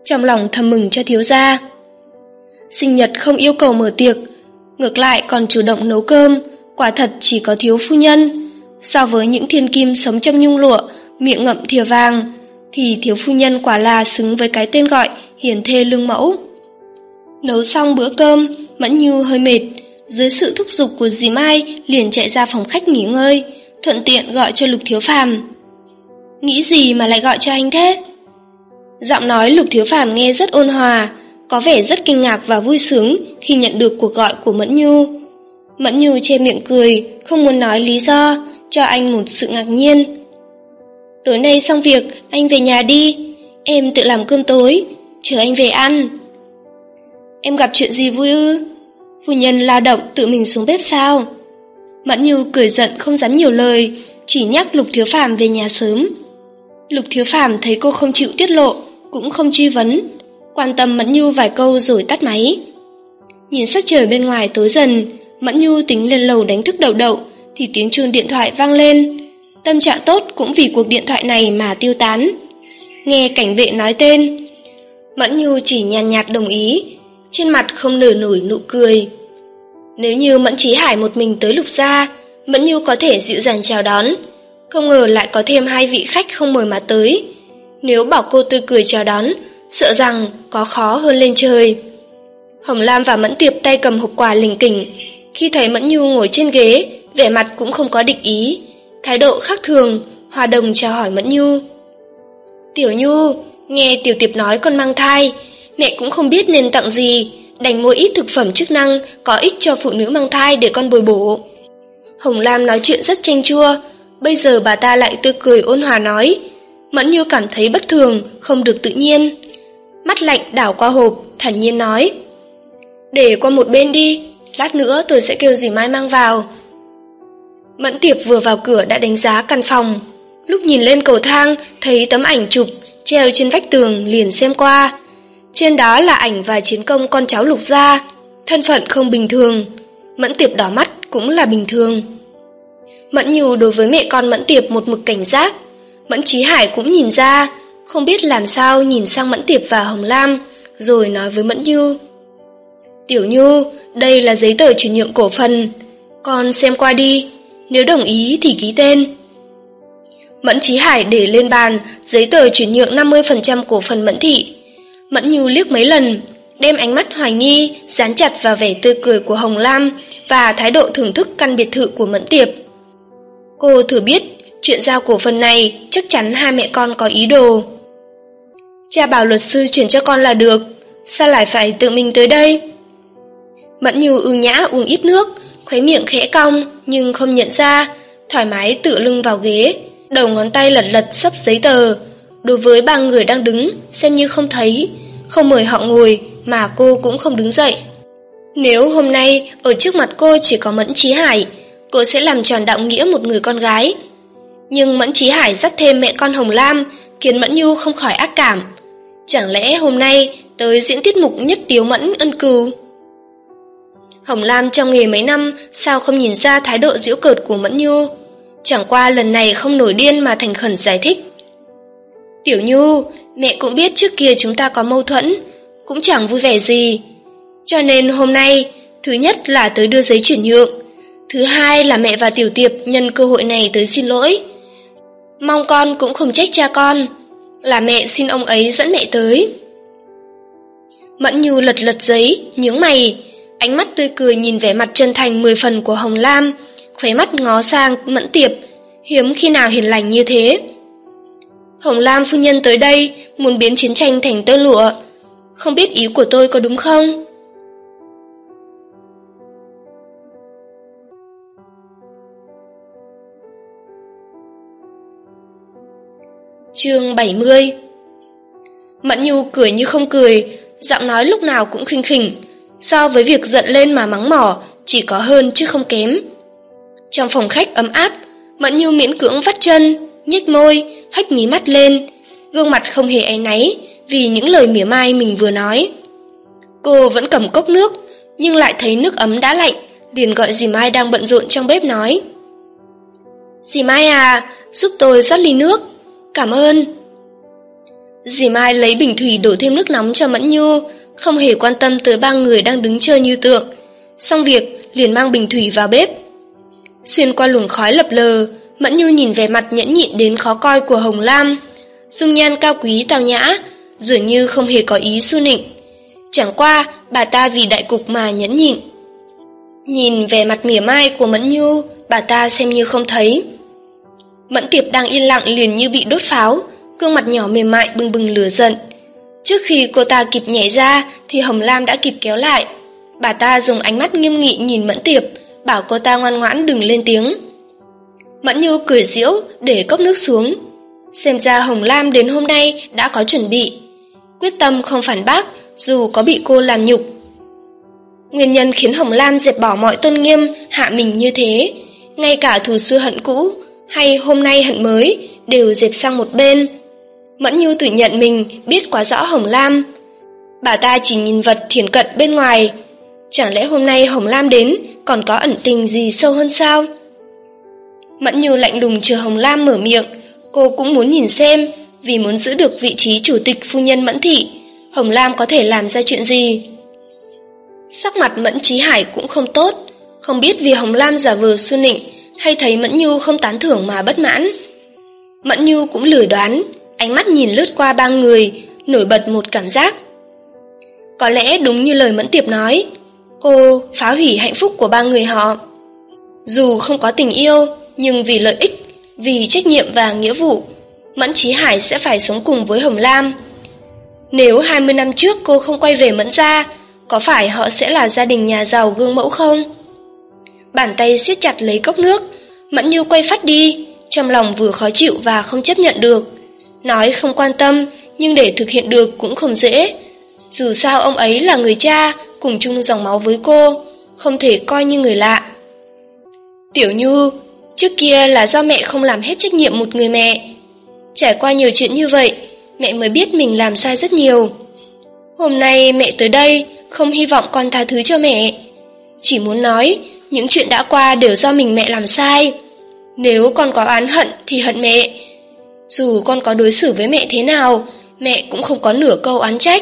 trong lòng thầm mừng cho thiếu gia. Sinh nhật không yêu cầu mở tiệc, ngược lại còn chủ động nấu cơm, quả thật chỉ có thiếu phu nhân. So với những thiên kim sống trong nhung lụa, miệng ngậm thìa vàng, thì thiếu phu nhân quả là xứng với cái tên gọi hiền thê lương mẫu. Nấu xong bữa cơm, Mẫn Nhu hơi mệt, dưới sự thúc giục của dì Mai liền chạy ra phòng khách nghỉ ngơi, thuận tiện gọi cho Lục Thiếu Phàm. Nghĩ gì mà lại gọi cho anh thế? Giọng nói Lục Thiếu Phàm nghe rất ôn hòa, có vẻ rất kinh ngạc và vui sướng khi nhận được cuộc gọi của Mẫn Nhu. Mẫn Nhu che miệng cười, không muốn nói lý do, cho anh một sự ngạc nhiên. Tối nay xong việc, anh về nhà đi, em tự làm cơm tối, chờ anh về ăn. Em gặp chuyện gì vui ư? Phu nhân lao động tự mình xuống bếp sao? Mẫn Nhu cười giận không dám nhiều lời, chỉ nhắc Lục Thiếu Phàm về nhà sớm. Lục Thiếu Phàm thấy cô không chịu tiết lộ, cũng không truy vấn, quan tâm Mẫn Nhu vài câu rồi tắt máy. Nhìn sắc trời bên ngoài tối dần, Mẫn Nhu tính lên lầu đánh thức Đậu Đậu thì tiếng chuông điện thoại vang lên. Tâm trạng tốt cũng vì cuộc điện thoại này mà tiêu tán. Nghe cảnh vệ nói tên, Mẫn Nhu chỉ nhàn nhạt đồng ý, trên mặt không nở nổi nụ cười. Nếu như Mẫn Chí Hải một mình tới Lục gia, Mẫn Nhu có thể dịu dàng chào đón, không ngờ lại có thêm hai vị khách không mời mà tới. Nếu bảo cô tươi cười chào đón, sợ rằng có khó hơn lên trời. Hồng Lam và Mẫn Tiệp tay cầm hộp quà lỉnh kỉnh, khi thấy Mẫn Nhu ngồi trên ghế, vẻ mặt cũng không có địch ý, thái độ khác thường, hòa đồng chào hỏi Mẫn Nhu. Tiểu Nhu, nghe Tiểu Tiệp nói con mang thai, mẹ cũng không biết nên tặng gì, đành mua ít thực phẩm chức năng có ích cho phụ nữ mang thai để con bồi bổ. Hồng Lam nói chuyện rất chanh chua, bây giờ bà ta lại tươi cười ôn hòa nói. Mẫn Nhu cảm thấy bất thường, không được tự nhiên. Mắt lạnh đảo qua hộp, thản nhiên nói. Để qua một bên đi, lát nữa tôi sẽ kêu dì Mai mang vào. Mẫn Tiệp vừa vào cửa đã đánh giá căn phòng. Lúc nhìn lên cầu thang, thấy tấm ảnh chụp treo trên vách tường liền xem qua. Trên đó là ảnh và chiến công con cháu Lục gia, thân phận không bình thường. Mẫn Tiệp đỏ mắt cũng là bình thường. Mẫn Nhu đối với mẹ con Mẫn Tiệp một mực cảnh giác. Mẫn Chí Hải cũng nhìn ra, không biết làm sao nhìn sang Mẫn Tiệp và Hồng Lam, rồi nói với Mẫn Nhu. Tiểu Nhu, đây là giấy tờ chuyển nhượng cổ phần, con xem qua đi, nếu đồng ý thì ký tên. Mẫn Chí Hải để lên bàn giấy tờ chuyển nhượng năm mươi phần trăm cổ phần Mẫn thị. Mẫn Nhu liếc mấy lần, đem ánh mắt hoài nghi dán chặt vào vẻ tươi cười của Hồng Lam và thái độ thưởng thức căn biệt thự của Mẫn Tiệp. Cô thừa biết chuyện giao cổ phần này chắc chắn hai mẹ con có ý đồ. Cha bảo luật sư chuyển cho con là được, sao lại phải tự mình tới đây? Mẫn Nhu ưu nhã uống ít nước, khóe miệng khẽ cong nhưng không nhận ra, thoải mái tựa lưng vào ghế, đầu ngón tay lật lật xấp giấy tờ. Đối với ba người đang đứng, xem như không thấy, không mời họ ngồi mà cô cũng không đứng dậy. Nếu hôm nay ở trước mặt cô chỉ có Mẫn Chí Hải, cô sẽ làm tròn đạo nghĩa một người con gái. Nhưng Mẫn Chí Hải dắt thêm mẹ con Hồng Lam khiến Mẫn Nhu không khỏi ác cảm. Chẳng lẽ hôm nay tới diễn tiết mục nhất tiếu Mẫn ân cừu? Hồng Lam trong nghề mấy năm sao không nhìn ra thái độ giễu cợt của Mẫn Nhu. Chẳng qua lần này không nổi điên mà thành khẩn giải thích. Tiểu Nhu, mẹ cũng biết trước kia chúng ta có mâu thuẫn, cũng chẳng vui vẻ gì. Cho nên hôm nay, thứ nhất là tới đưa giấy chuyển nhượng, thứ hai là mẹ và Tiểu Tiệp nhân cơ hội này tới xin lỗi. Mong con cũng không trách cha con, là mẹ xin ông ấy dẫn mẹ tới. Mẫn Nhu lật lật giấy, nhướng mày, ánh mắt tươi cười nhìn vẻ mặt chân thành mười phần của Hồng Lam, khóe mắt ngó sang Mẫn Tiệp, hiếm khi nào hiền lành như thế. Hồng Lam phu nhân tới đây muốn biến chiến tranh thành tơ lụa, không biết ý của tôi có đúng không? Chương bảy mươi. Mẫn Nhu cười như không cười, giọng nói lúc nào cũng khinh khỉnh, so với việc giận lên mà mắng mỏ chỉ có hơn chứ không kém. Trong phòng khách ấm áp, Mẫn Nhu miễn cưỡng vắt chân, nhếch môi, hách mí mắt lên, gương mặt không hề áy náy vì những lời mỉa mai mình vừa nói. Cô vẫn cầm cốc nước, nhưng lại thấy nước ấm đã lạnh, liền gọi dì Mai đang bận rộn trong bếp nói. Dì Mai à, giúp tôi rót ly nước, cảm ơn. Dì Mai lấy bình thủy đổ thêm nước nóng cho Mẫn Nhu, không hề quan tâm tới ba người đang đứng chơi như tượng. Xong việc, liền mang bình thủy vào bếp. Xuyên qua luồng khói lập lờ, Mẫn Nhu nhìn vẻ mặt nhẫn nhịn đến khó coi của Hồng Lam. Dung nhan cao quý tao nhã, dường như không hề có ý su nịnh. Chẳng qua, bà ta vì đại cục mà nhẫn nhịn. Nhìn vẻ mặt mỉa mai của Mẫn Nhu, bà ta xem như không thấy. Mẫn Tiệp đang yên lặng liền như bị đốt pháo, gương mặt nhỏ mềm mại bừng bừng lửa giận. Trước khi cô ta kịp nhảy ra thì Hồng Lam đã kịp kéo lại. Bà ta dùng ánh mắt nghiêm nghị nhìn Mẫn Tiệp, bảo cô ta ngoan ngoãn đừng lên tiếng. Mẫn Nhu cười giễu để cốc nước xuống. Xem ra Hồng Lam đến hôm nay đã có chuẩn bị, quyết tâm không phản bác dù có bị cô làm nhục. Nguyên nhân khiến Hồng Lam dẹp bỏ mọi tôn nghiêm, hạ mình như thế, ngay cả thù xưa hận cũ hay hôm nay hận mới đều dẹp sang một bên. Mẫn Nhu tự nhận mình biết quá rõ Hồng Lam. Bà ta chỉ nhìn vật thiển cận bên ngoài. Chẳng lẽ hôm nay Hồng Lam đến còn có ẩn tình gì sâu hơn sao? Mẫn Nhu lạnh lùng chờ Hồng Lam mở miệng. Cô cũng muốn nhìn xem, vì muốn giữ được vị trí chủ tịch phu nhân Mẫn thị, Hồng Lam có thể làm ra chuyện gì. Sắc mặt Mẫn Chí Hải cũng không tốt, không biết vì Hồng Lam giả vờ su nịnh hay thấy Mẫn Nhu không tán thưởng mà bất mãn. Mẫn Nhu cũng lười đoán, ánh mắt nhìn lướt qua ba người, nổi bật một cảm giác. Có lẽ đúng như lời Mẫn Tiệp nói, cô phá hủy hạnh phúc của ba người họ. Dù không có tình yêu, nhưng vì lợi ích, vì trách nhiệm và nghĩa vụ, Mẫn Chí Hải sẽ phải sống cùng với Hồng Lam. Nếu hai mươi năm trước cô không quay về Mẫn gia, có phải họ sẽ là gia đình nhà giàu gương mẫu không? Bàn tay siết chặt lấy cốc nước, Mẫn Nhu quay phát đi, trong lòng vừa khó chịu và không chấp nhận được. Nói không quan tâm, nhưng để thực hiện được cũng không dễ. Dù sao ông ấy là người cha, cùng chung dòng máu với cô, không thể coi như người lạ. Tiểu Nhu, trước kia là do mẹ không làm hết trách nhiệm một người mẹ. Trải qua nhiều chuyện như vậy, mẹ mới biết mình làm sai rất nhiều. Hôm nay mẹ tới đây, không hy vọng con tha thứ cho mẹ. Chỉ muốn nói, những chuyện đã qua đều do mình mẹ làm sai. Nếu con có oán hận thì hận mẹ. Dù con có đối xử với mẹ thế nào, mẹ cũng không có nửa câu oán trách.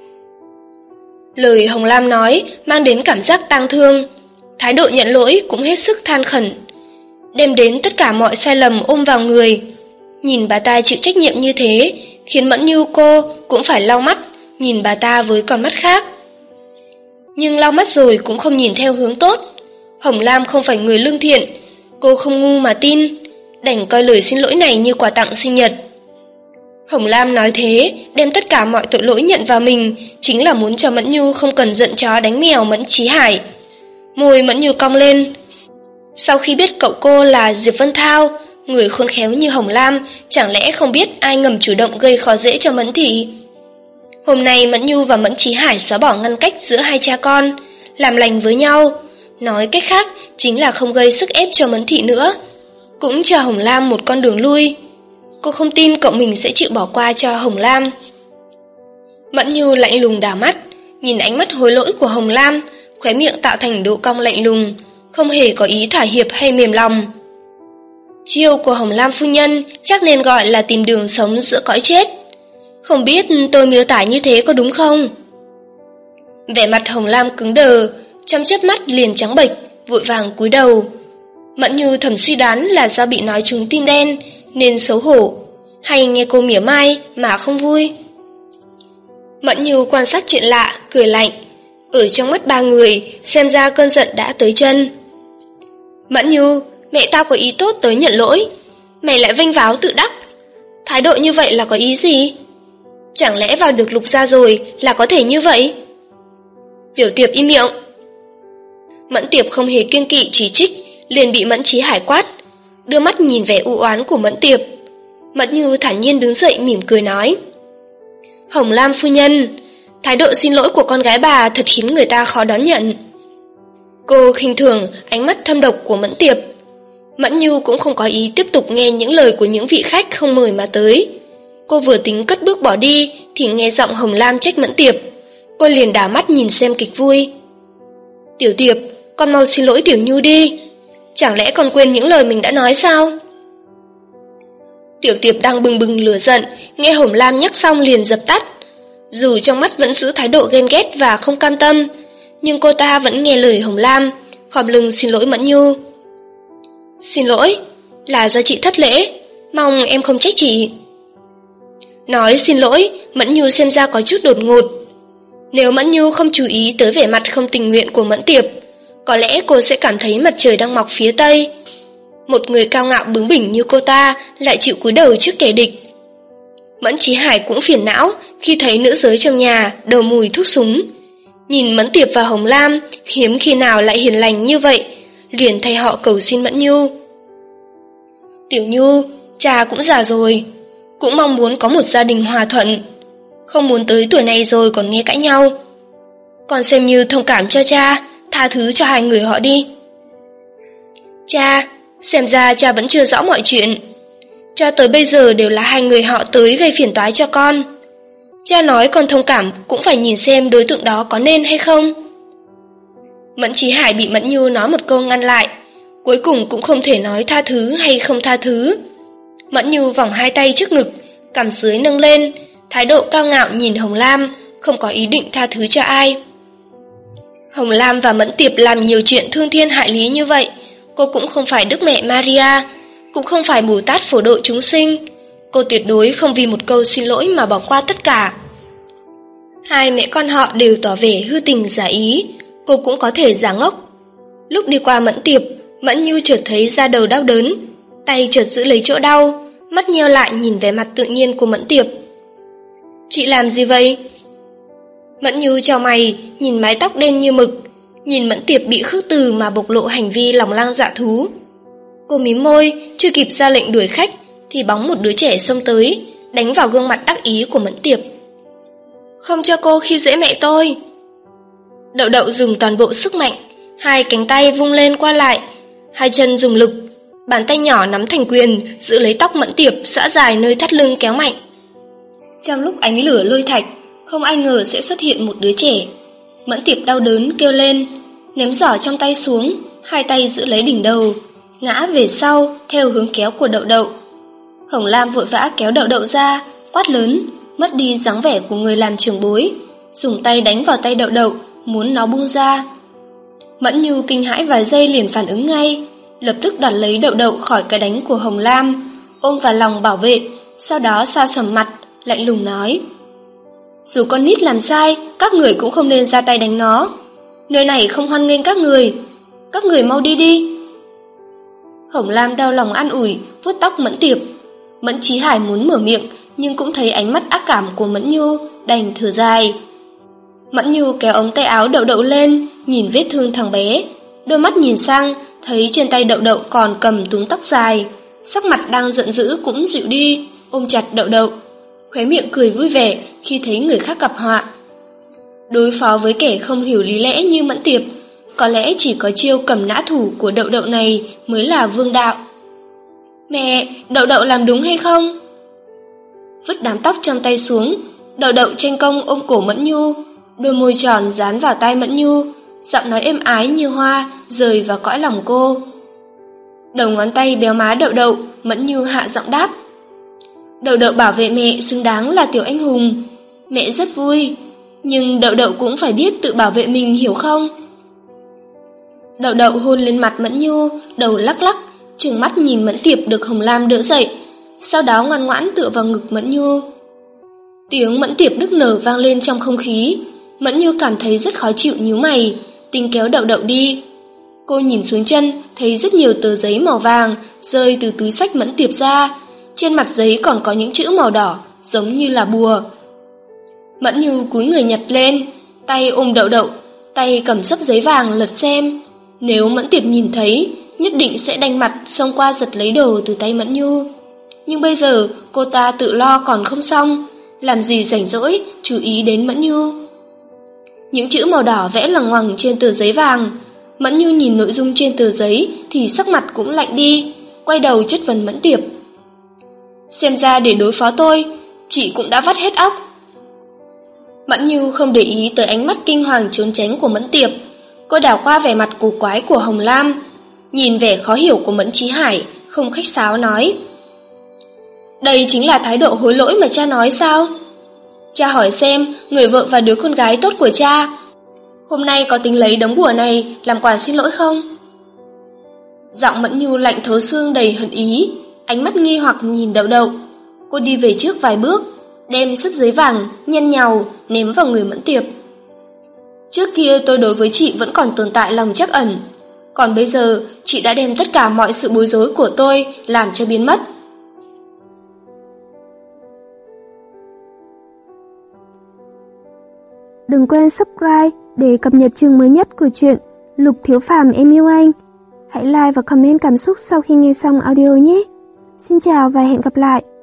Lời Hồng Lam nói mang đến cảm giác tang thương, thái độ nhận lỗi cũng hết sức than khẩn, đem đến tất cả mọi sai lầm ôm vào người. Nhìn bà ta chịu trách nhiệm như thế, khiến Mẫn Nhu cô cũng phải lau mắt, nhìn bà ta với con mắt khác. Nhưng lau mắt rồi cũng không nhìn theo hướng tốt. Hồng Lam không phải người lương thiện, cô không ngu mà tin, đành coi lời xin lỗi này như quà tặng sinh nhật. Hồng Lam nói thế, đem tất cả mọi tội lỗi nhận vào mình, chính là muốn cho Mẫn Nhu không cần giận chó đánh mèo Mẫn Chí Hải. Môi Mẫn Nhu cong lên. Sau khi biết cậu cô là Diệp Vân Thao, người khôn khéo như Hồng Lam, chẳng lẽ không biết ai ngầm chủ động gây khó dễ cho Mẫn thị? Hôm nay Mẫn Nhu và Mẫn Chí Hải xóa bỏ ngăn cách giữa hai cha con, làm lành với nhau. Nói cách khác, chính là không gây sức ép cho Mẫn thị nữa, cũng cho Hồng Lam một con đường lui. Cô không tin cậu mình sẽ chịu bỏ qua cho Hồng Lam. Mẫn Nhu lạnh lùng đảo mắt, nhìn ánh mắt hối lỗi của Hồng Lam, khóe miệng tạo thành độ cong lạnh lùng, không hề có ý thỏa hiệp hay mềm lòng. Chiêu của Hồng Lam phu nhân chắc nên gọi là tìm đường sống giữa cõi chết. Không biết tôi miêu tả như thế có đúng không? Vẻ mặt Hồng Lam cứng đờ, trong chớp mắt liền trắng bệch, vội vàng cúi đầu. Mẫn Nhu thầm suy đoán là do bị nói trúng tim đen nên xấu hổ, hay nghe cô mỉa mai mà không vui. Mẫn Nhu quan sát chuyện lạ, cười lạnh. Ở trong mắt ba người, xem ra cơn giận đã tới chân. Mẫn Nhu, mẹ tao có ý tốt tới nhận lỗi, mày lại vênh váo tự đắc. Thái độ như vậy là có ý gì? Chẳng lẽ vào được Lục gia rồi là có thể như vậy? Tiểu Tiệp im miệng. Mẫn Tiệp không hề kiêng kỵ chỉ trích, liền bị Mẫn Chí Hải quát, đưa mắt nhìn vẻ u oán của Mẫn Tiệp. Mẫn Nhu thản nhiên đứng dậy mỉm cười nói: Hồng Lam phu nhân, thái độ xin lỗi của con gái bà thật khiến người ta khó đón nhận. Cô khinh thường ánh mắt thâm độc của Mẫn Tiệp. Mẫn Nhu cũng không có ý tiếp tục nghe những lời của những vị khách không mời mà tới. Cô vừa tính cất bước bỏ đi thì nghe giọng Hồng Lam trách Mẫn Tiệp. Cô liền đảo mắt nhìn xem kịch vui. Tiểu Tiệp, con mau xin lỗi Tiểu Nhu đi. Chẳng lẽ con quên những lời mình đã nói sao? Tiểu Tiệp đang bừng bừng lửa giận, nghe Hồng Lam nhắc xong liền dập tắt. Dù trong mắt vẫn giữ thái độ ghen ghét và không cam tâm, nhưng cô ta vẫn nghe lời Hồng Lam, khom lưng xin lỗi Mẫn Nhu. Xin lỗi, là do chị thất lễ, mong em không trách chị. Nói xin lỗi, Mẫn Nhu xem ra có chút đột ngột. Nếu Mẫn Nhu không chú ý tới vẻ mặt không tình nguyện của Mẫn Tiệp, có lẽ cô sẽ cảm thấy mặt trời đang mọc phía tây. Một người cao ngạo bướng bỉnh như cô ta lại chịu cúi đầu trước kẻ địch. Mẫn Chí Hải cũng phiền não khi thấy nữ giới trong nhà đầu mùi thuốc súng. Nhìn Mẫn Tiệp và Hồng Lam hiếm khi nào lại hiền lành như vậy, liền thay họ cầu xin Mẫn Nhu. Tiểu Nhu, cha cũng già rồi, cũng mong muốn có một gia đình hòa thuận, không muốn tới tuổi này rồi còn nghe cãi nhau. Con xem như thông cảm cho cha, tha thứ cho hai người họ đi. Cha, xem ra cha vẫn chưa rõ mọi chuyện. Cho tới bây giờ đều là hai người họ tới gây phiền toái cho con. Cha nói con thông cảm cũng phải nhìn xem đối tượng đó có nên hay không. Mẫn Chí Hải bị Mẫn Nhu nói một câu ngăn lại, cuối cùng cũng không thể nói tha thứ hay không tha thứ. Mẫn Nhu vòng hai tay trước ngực, cằm dưới nâng lên, thái độ cao ngạo nhìn Hồng Lam, không có ý định tha thứ cho ai. Hồng Lam và Mẫn Tiệp làm nhiều chuyện thương thiên hại lý như vậy, cô cũng không phải Đức Mẹ Maria, cũng không phải Bồ Tát phổ độ chúng sinh. Cô tuyệt đối không vì một câu xin lỗi mà bỏ qua tất cả. Hai mẹ con họ đều tỏ vẻ hư tình giả ý, cô cũng có thể giả ngốc. Lúc đi qua Mẫn Tiệp, Mẫn Nhu chợt thấy da đầu đau đớn, tay chợt giữ lấy chỗ đau, mắt nheo lại nhìn vẻ mặt tự nhiên của Mẫn Tiệp. Chị làm gì vậy? Mẫn Nhu chau mày, nhìn mái tóc đen như mực, nhìn Mẫn Tiệp bị khước từ mà bộc lộ hành vi lòng lang dạ thú. Cô mím môi, chưa kịp ra lệnh đuổi khách thì bóng một đứa trẻ xông tới, đánh vào gương mặt đắc ý của Mẫn Tiệp. Không cho cô khi dễ mẹ tôi. Đậu Đậu dùng toàn bộ sức mạnh, hai cánh tay vung lên qua lại, hai chân dùng lực, bàn tay nhỏ nắm thành quyền giữ lấy tóc Mẫn Tiệp xõa dài nơi thắt lưng kéo mạnh. Trong lúc ánh lửa lôi thạch, không ai ngờ sẽ xuất hiện một đứa trẻ. Mẫn Tiệp đau đớn kêu lên, ném giỏ trong tay xuống, hai tay giữ lấy đỉnh đầu, ngã về sau theo hướng kéo của Đậu Đậu. Hồng Lam vội vã kéo Đậu Đậu ra, quát lớn, mất đi dáng vẻ của người làm trưởng bối, dùng tay đánh vào tay Đậu Đậu, muốn nó buông ra. Mẫn Nhu kinh hãi vài giây liền phản ứng ngay, lập tức đoạt lấy Đậu Đậu khỏi cái đánh của Hồng Lam, ôm vào lòng bảo vệ, sau đó xa sầm mặt, lạnh lùng nói: dù con nít làm sai, các người cũng không nên ra tay đánh nó. Nơi này không hoan nghênh các người, các người mau đi đi. Hồng Lam đau lòng an ủi, vuốt tóc Mẫn Tiệp. Mẫn Chí Hải muốn mở miệng, nhưng cũng thấy ánh mắt ác cảm của Mẫn Nhu, đành thở dài. Mẫn Nhu kéo ống tay áo Đậu Đậu lên, nhìn vết thương thằng bé, đôi mắt nhìn sang, thấy trên tay Đậu Đậu còn cầm túm tóc dài, sắc mặt đang giận dữ cũng dịu đi, ôm chặt Đậu Đậu, khóe miệng cười vui vẻ khi thấy người khác gặp họa. Đối phó với kẻ không hiểu lý lẽ như Mẫn Tiệp, có lẽ chỉ có chiêu cầm nã thủ của Đậu Đậu này mới là vương đạo. Mẹ, Đậu Đậu làm đúng hay không? Vứt đám tóc trong tay xuống, Đậu Đậu tranh công ôm cổ Mẫn Nhu, đôi môi tròn dán vào tai Mẫn Nhu, giọng nói êm ái như hoa rơi vào cõi lòng cô. Đầu ngón tay béo má Đậu Đậu, Mẫn Nhu hạ giọng đáp: Đậu Đậu bảo vệ mẹ xứng đáng là tiểu anh hùng, mẹ rất vui, nhưng Đậu Đậu cũng phải biết tự bảo vệ mình, hiểu không? Đậu Đậu hôn lên mặt Mẫn Nhu, đầu lắc lắc, trừng mắt nhìn Mẫn Tiệp được Hồng Lam đỡ dậy, sau đó ngoan ngoãn tựa vào ngực Mẫn Nhu. Tiếng Mẫn Tiệp nức nở vang lên trong không khí. Mẫn Nhu cảm thấy rất khó chịu, nhíu mày, tính kéo Đậu Đậu đi. Cô nhìn xuống chân, thấy rất nhiều tờ giấy màu vàng rơi từ túi xách Mẫn Tiệp ra, trên mặt giấy còn có những chữ màu đỏ giống như là bùa. Mẫn Nhu cúi người nhặt lên, tay ôm Đậu Đậu, tay cầm xấp giấy vàng lật xem. Nếu Mẫn Tiệp nhìn thấy, nhất định sẽ đanh mặt xông qua giật lấy đồ từ tay Mẫn Nhu. Nhưng bây giờ cô ta tự lo còn không xong, làm gì rảnh rỗi chú ý đến Mẫn Nhu. Những chữ màu đỏ vẽ lằng ngoằng trên tờ giấy vàng. Mẫn Nhu nhìn nội dung trên tờ giấy thì sắc mặt cũng lạnh đi, quay đầu chất vấn Mẫn Tiệp: Xem ra để đối phó tôi, chị cũng đã vắt hết óc. Mẫn Nhu không để ý tới ánh mắt kinh hoàng trốn tránh của Mẫn Tiệp. Cô đảo qua vẻ mặt cổ quái của Hồng Lam, nhìn vẻ khó hiểu của Mẫn Chí Hải, không khách sáo nói: Đây chính là thái độ hối lỗi mà cha nói sao? Cha hỏi xem người vợ và đứa con gái tốt của cha hôm nay có tính lấy đống bùa này làm quà xin lỗi không? Giọng Mẫn Nhu lạnh thấu xương đầy hận ý, ánh mắt nghi hoặc nhìn Đậu Đậu. Cô đi về trước vài bước, đem sấp giấy vàng nhăn nhàu ném vào người Mẫn Tiệp. Trước kia tôi đối với chị vẫn còn tồn tại lòng trắc ẩn, còn bây giờ chị đã đem tất cả mọi sự bối rối của tôi làm cho biến mất. Đừng quên subscribe để cập nhật chương mới nhất của truyện Lục Thiếu Phàm Em Yêu Anh. Hãy like và comment cảm xúc sau khi nghe xong audio nhé. Xin chào và hẹn gặp lại.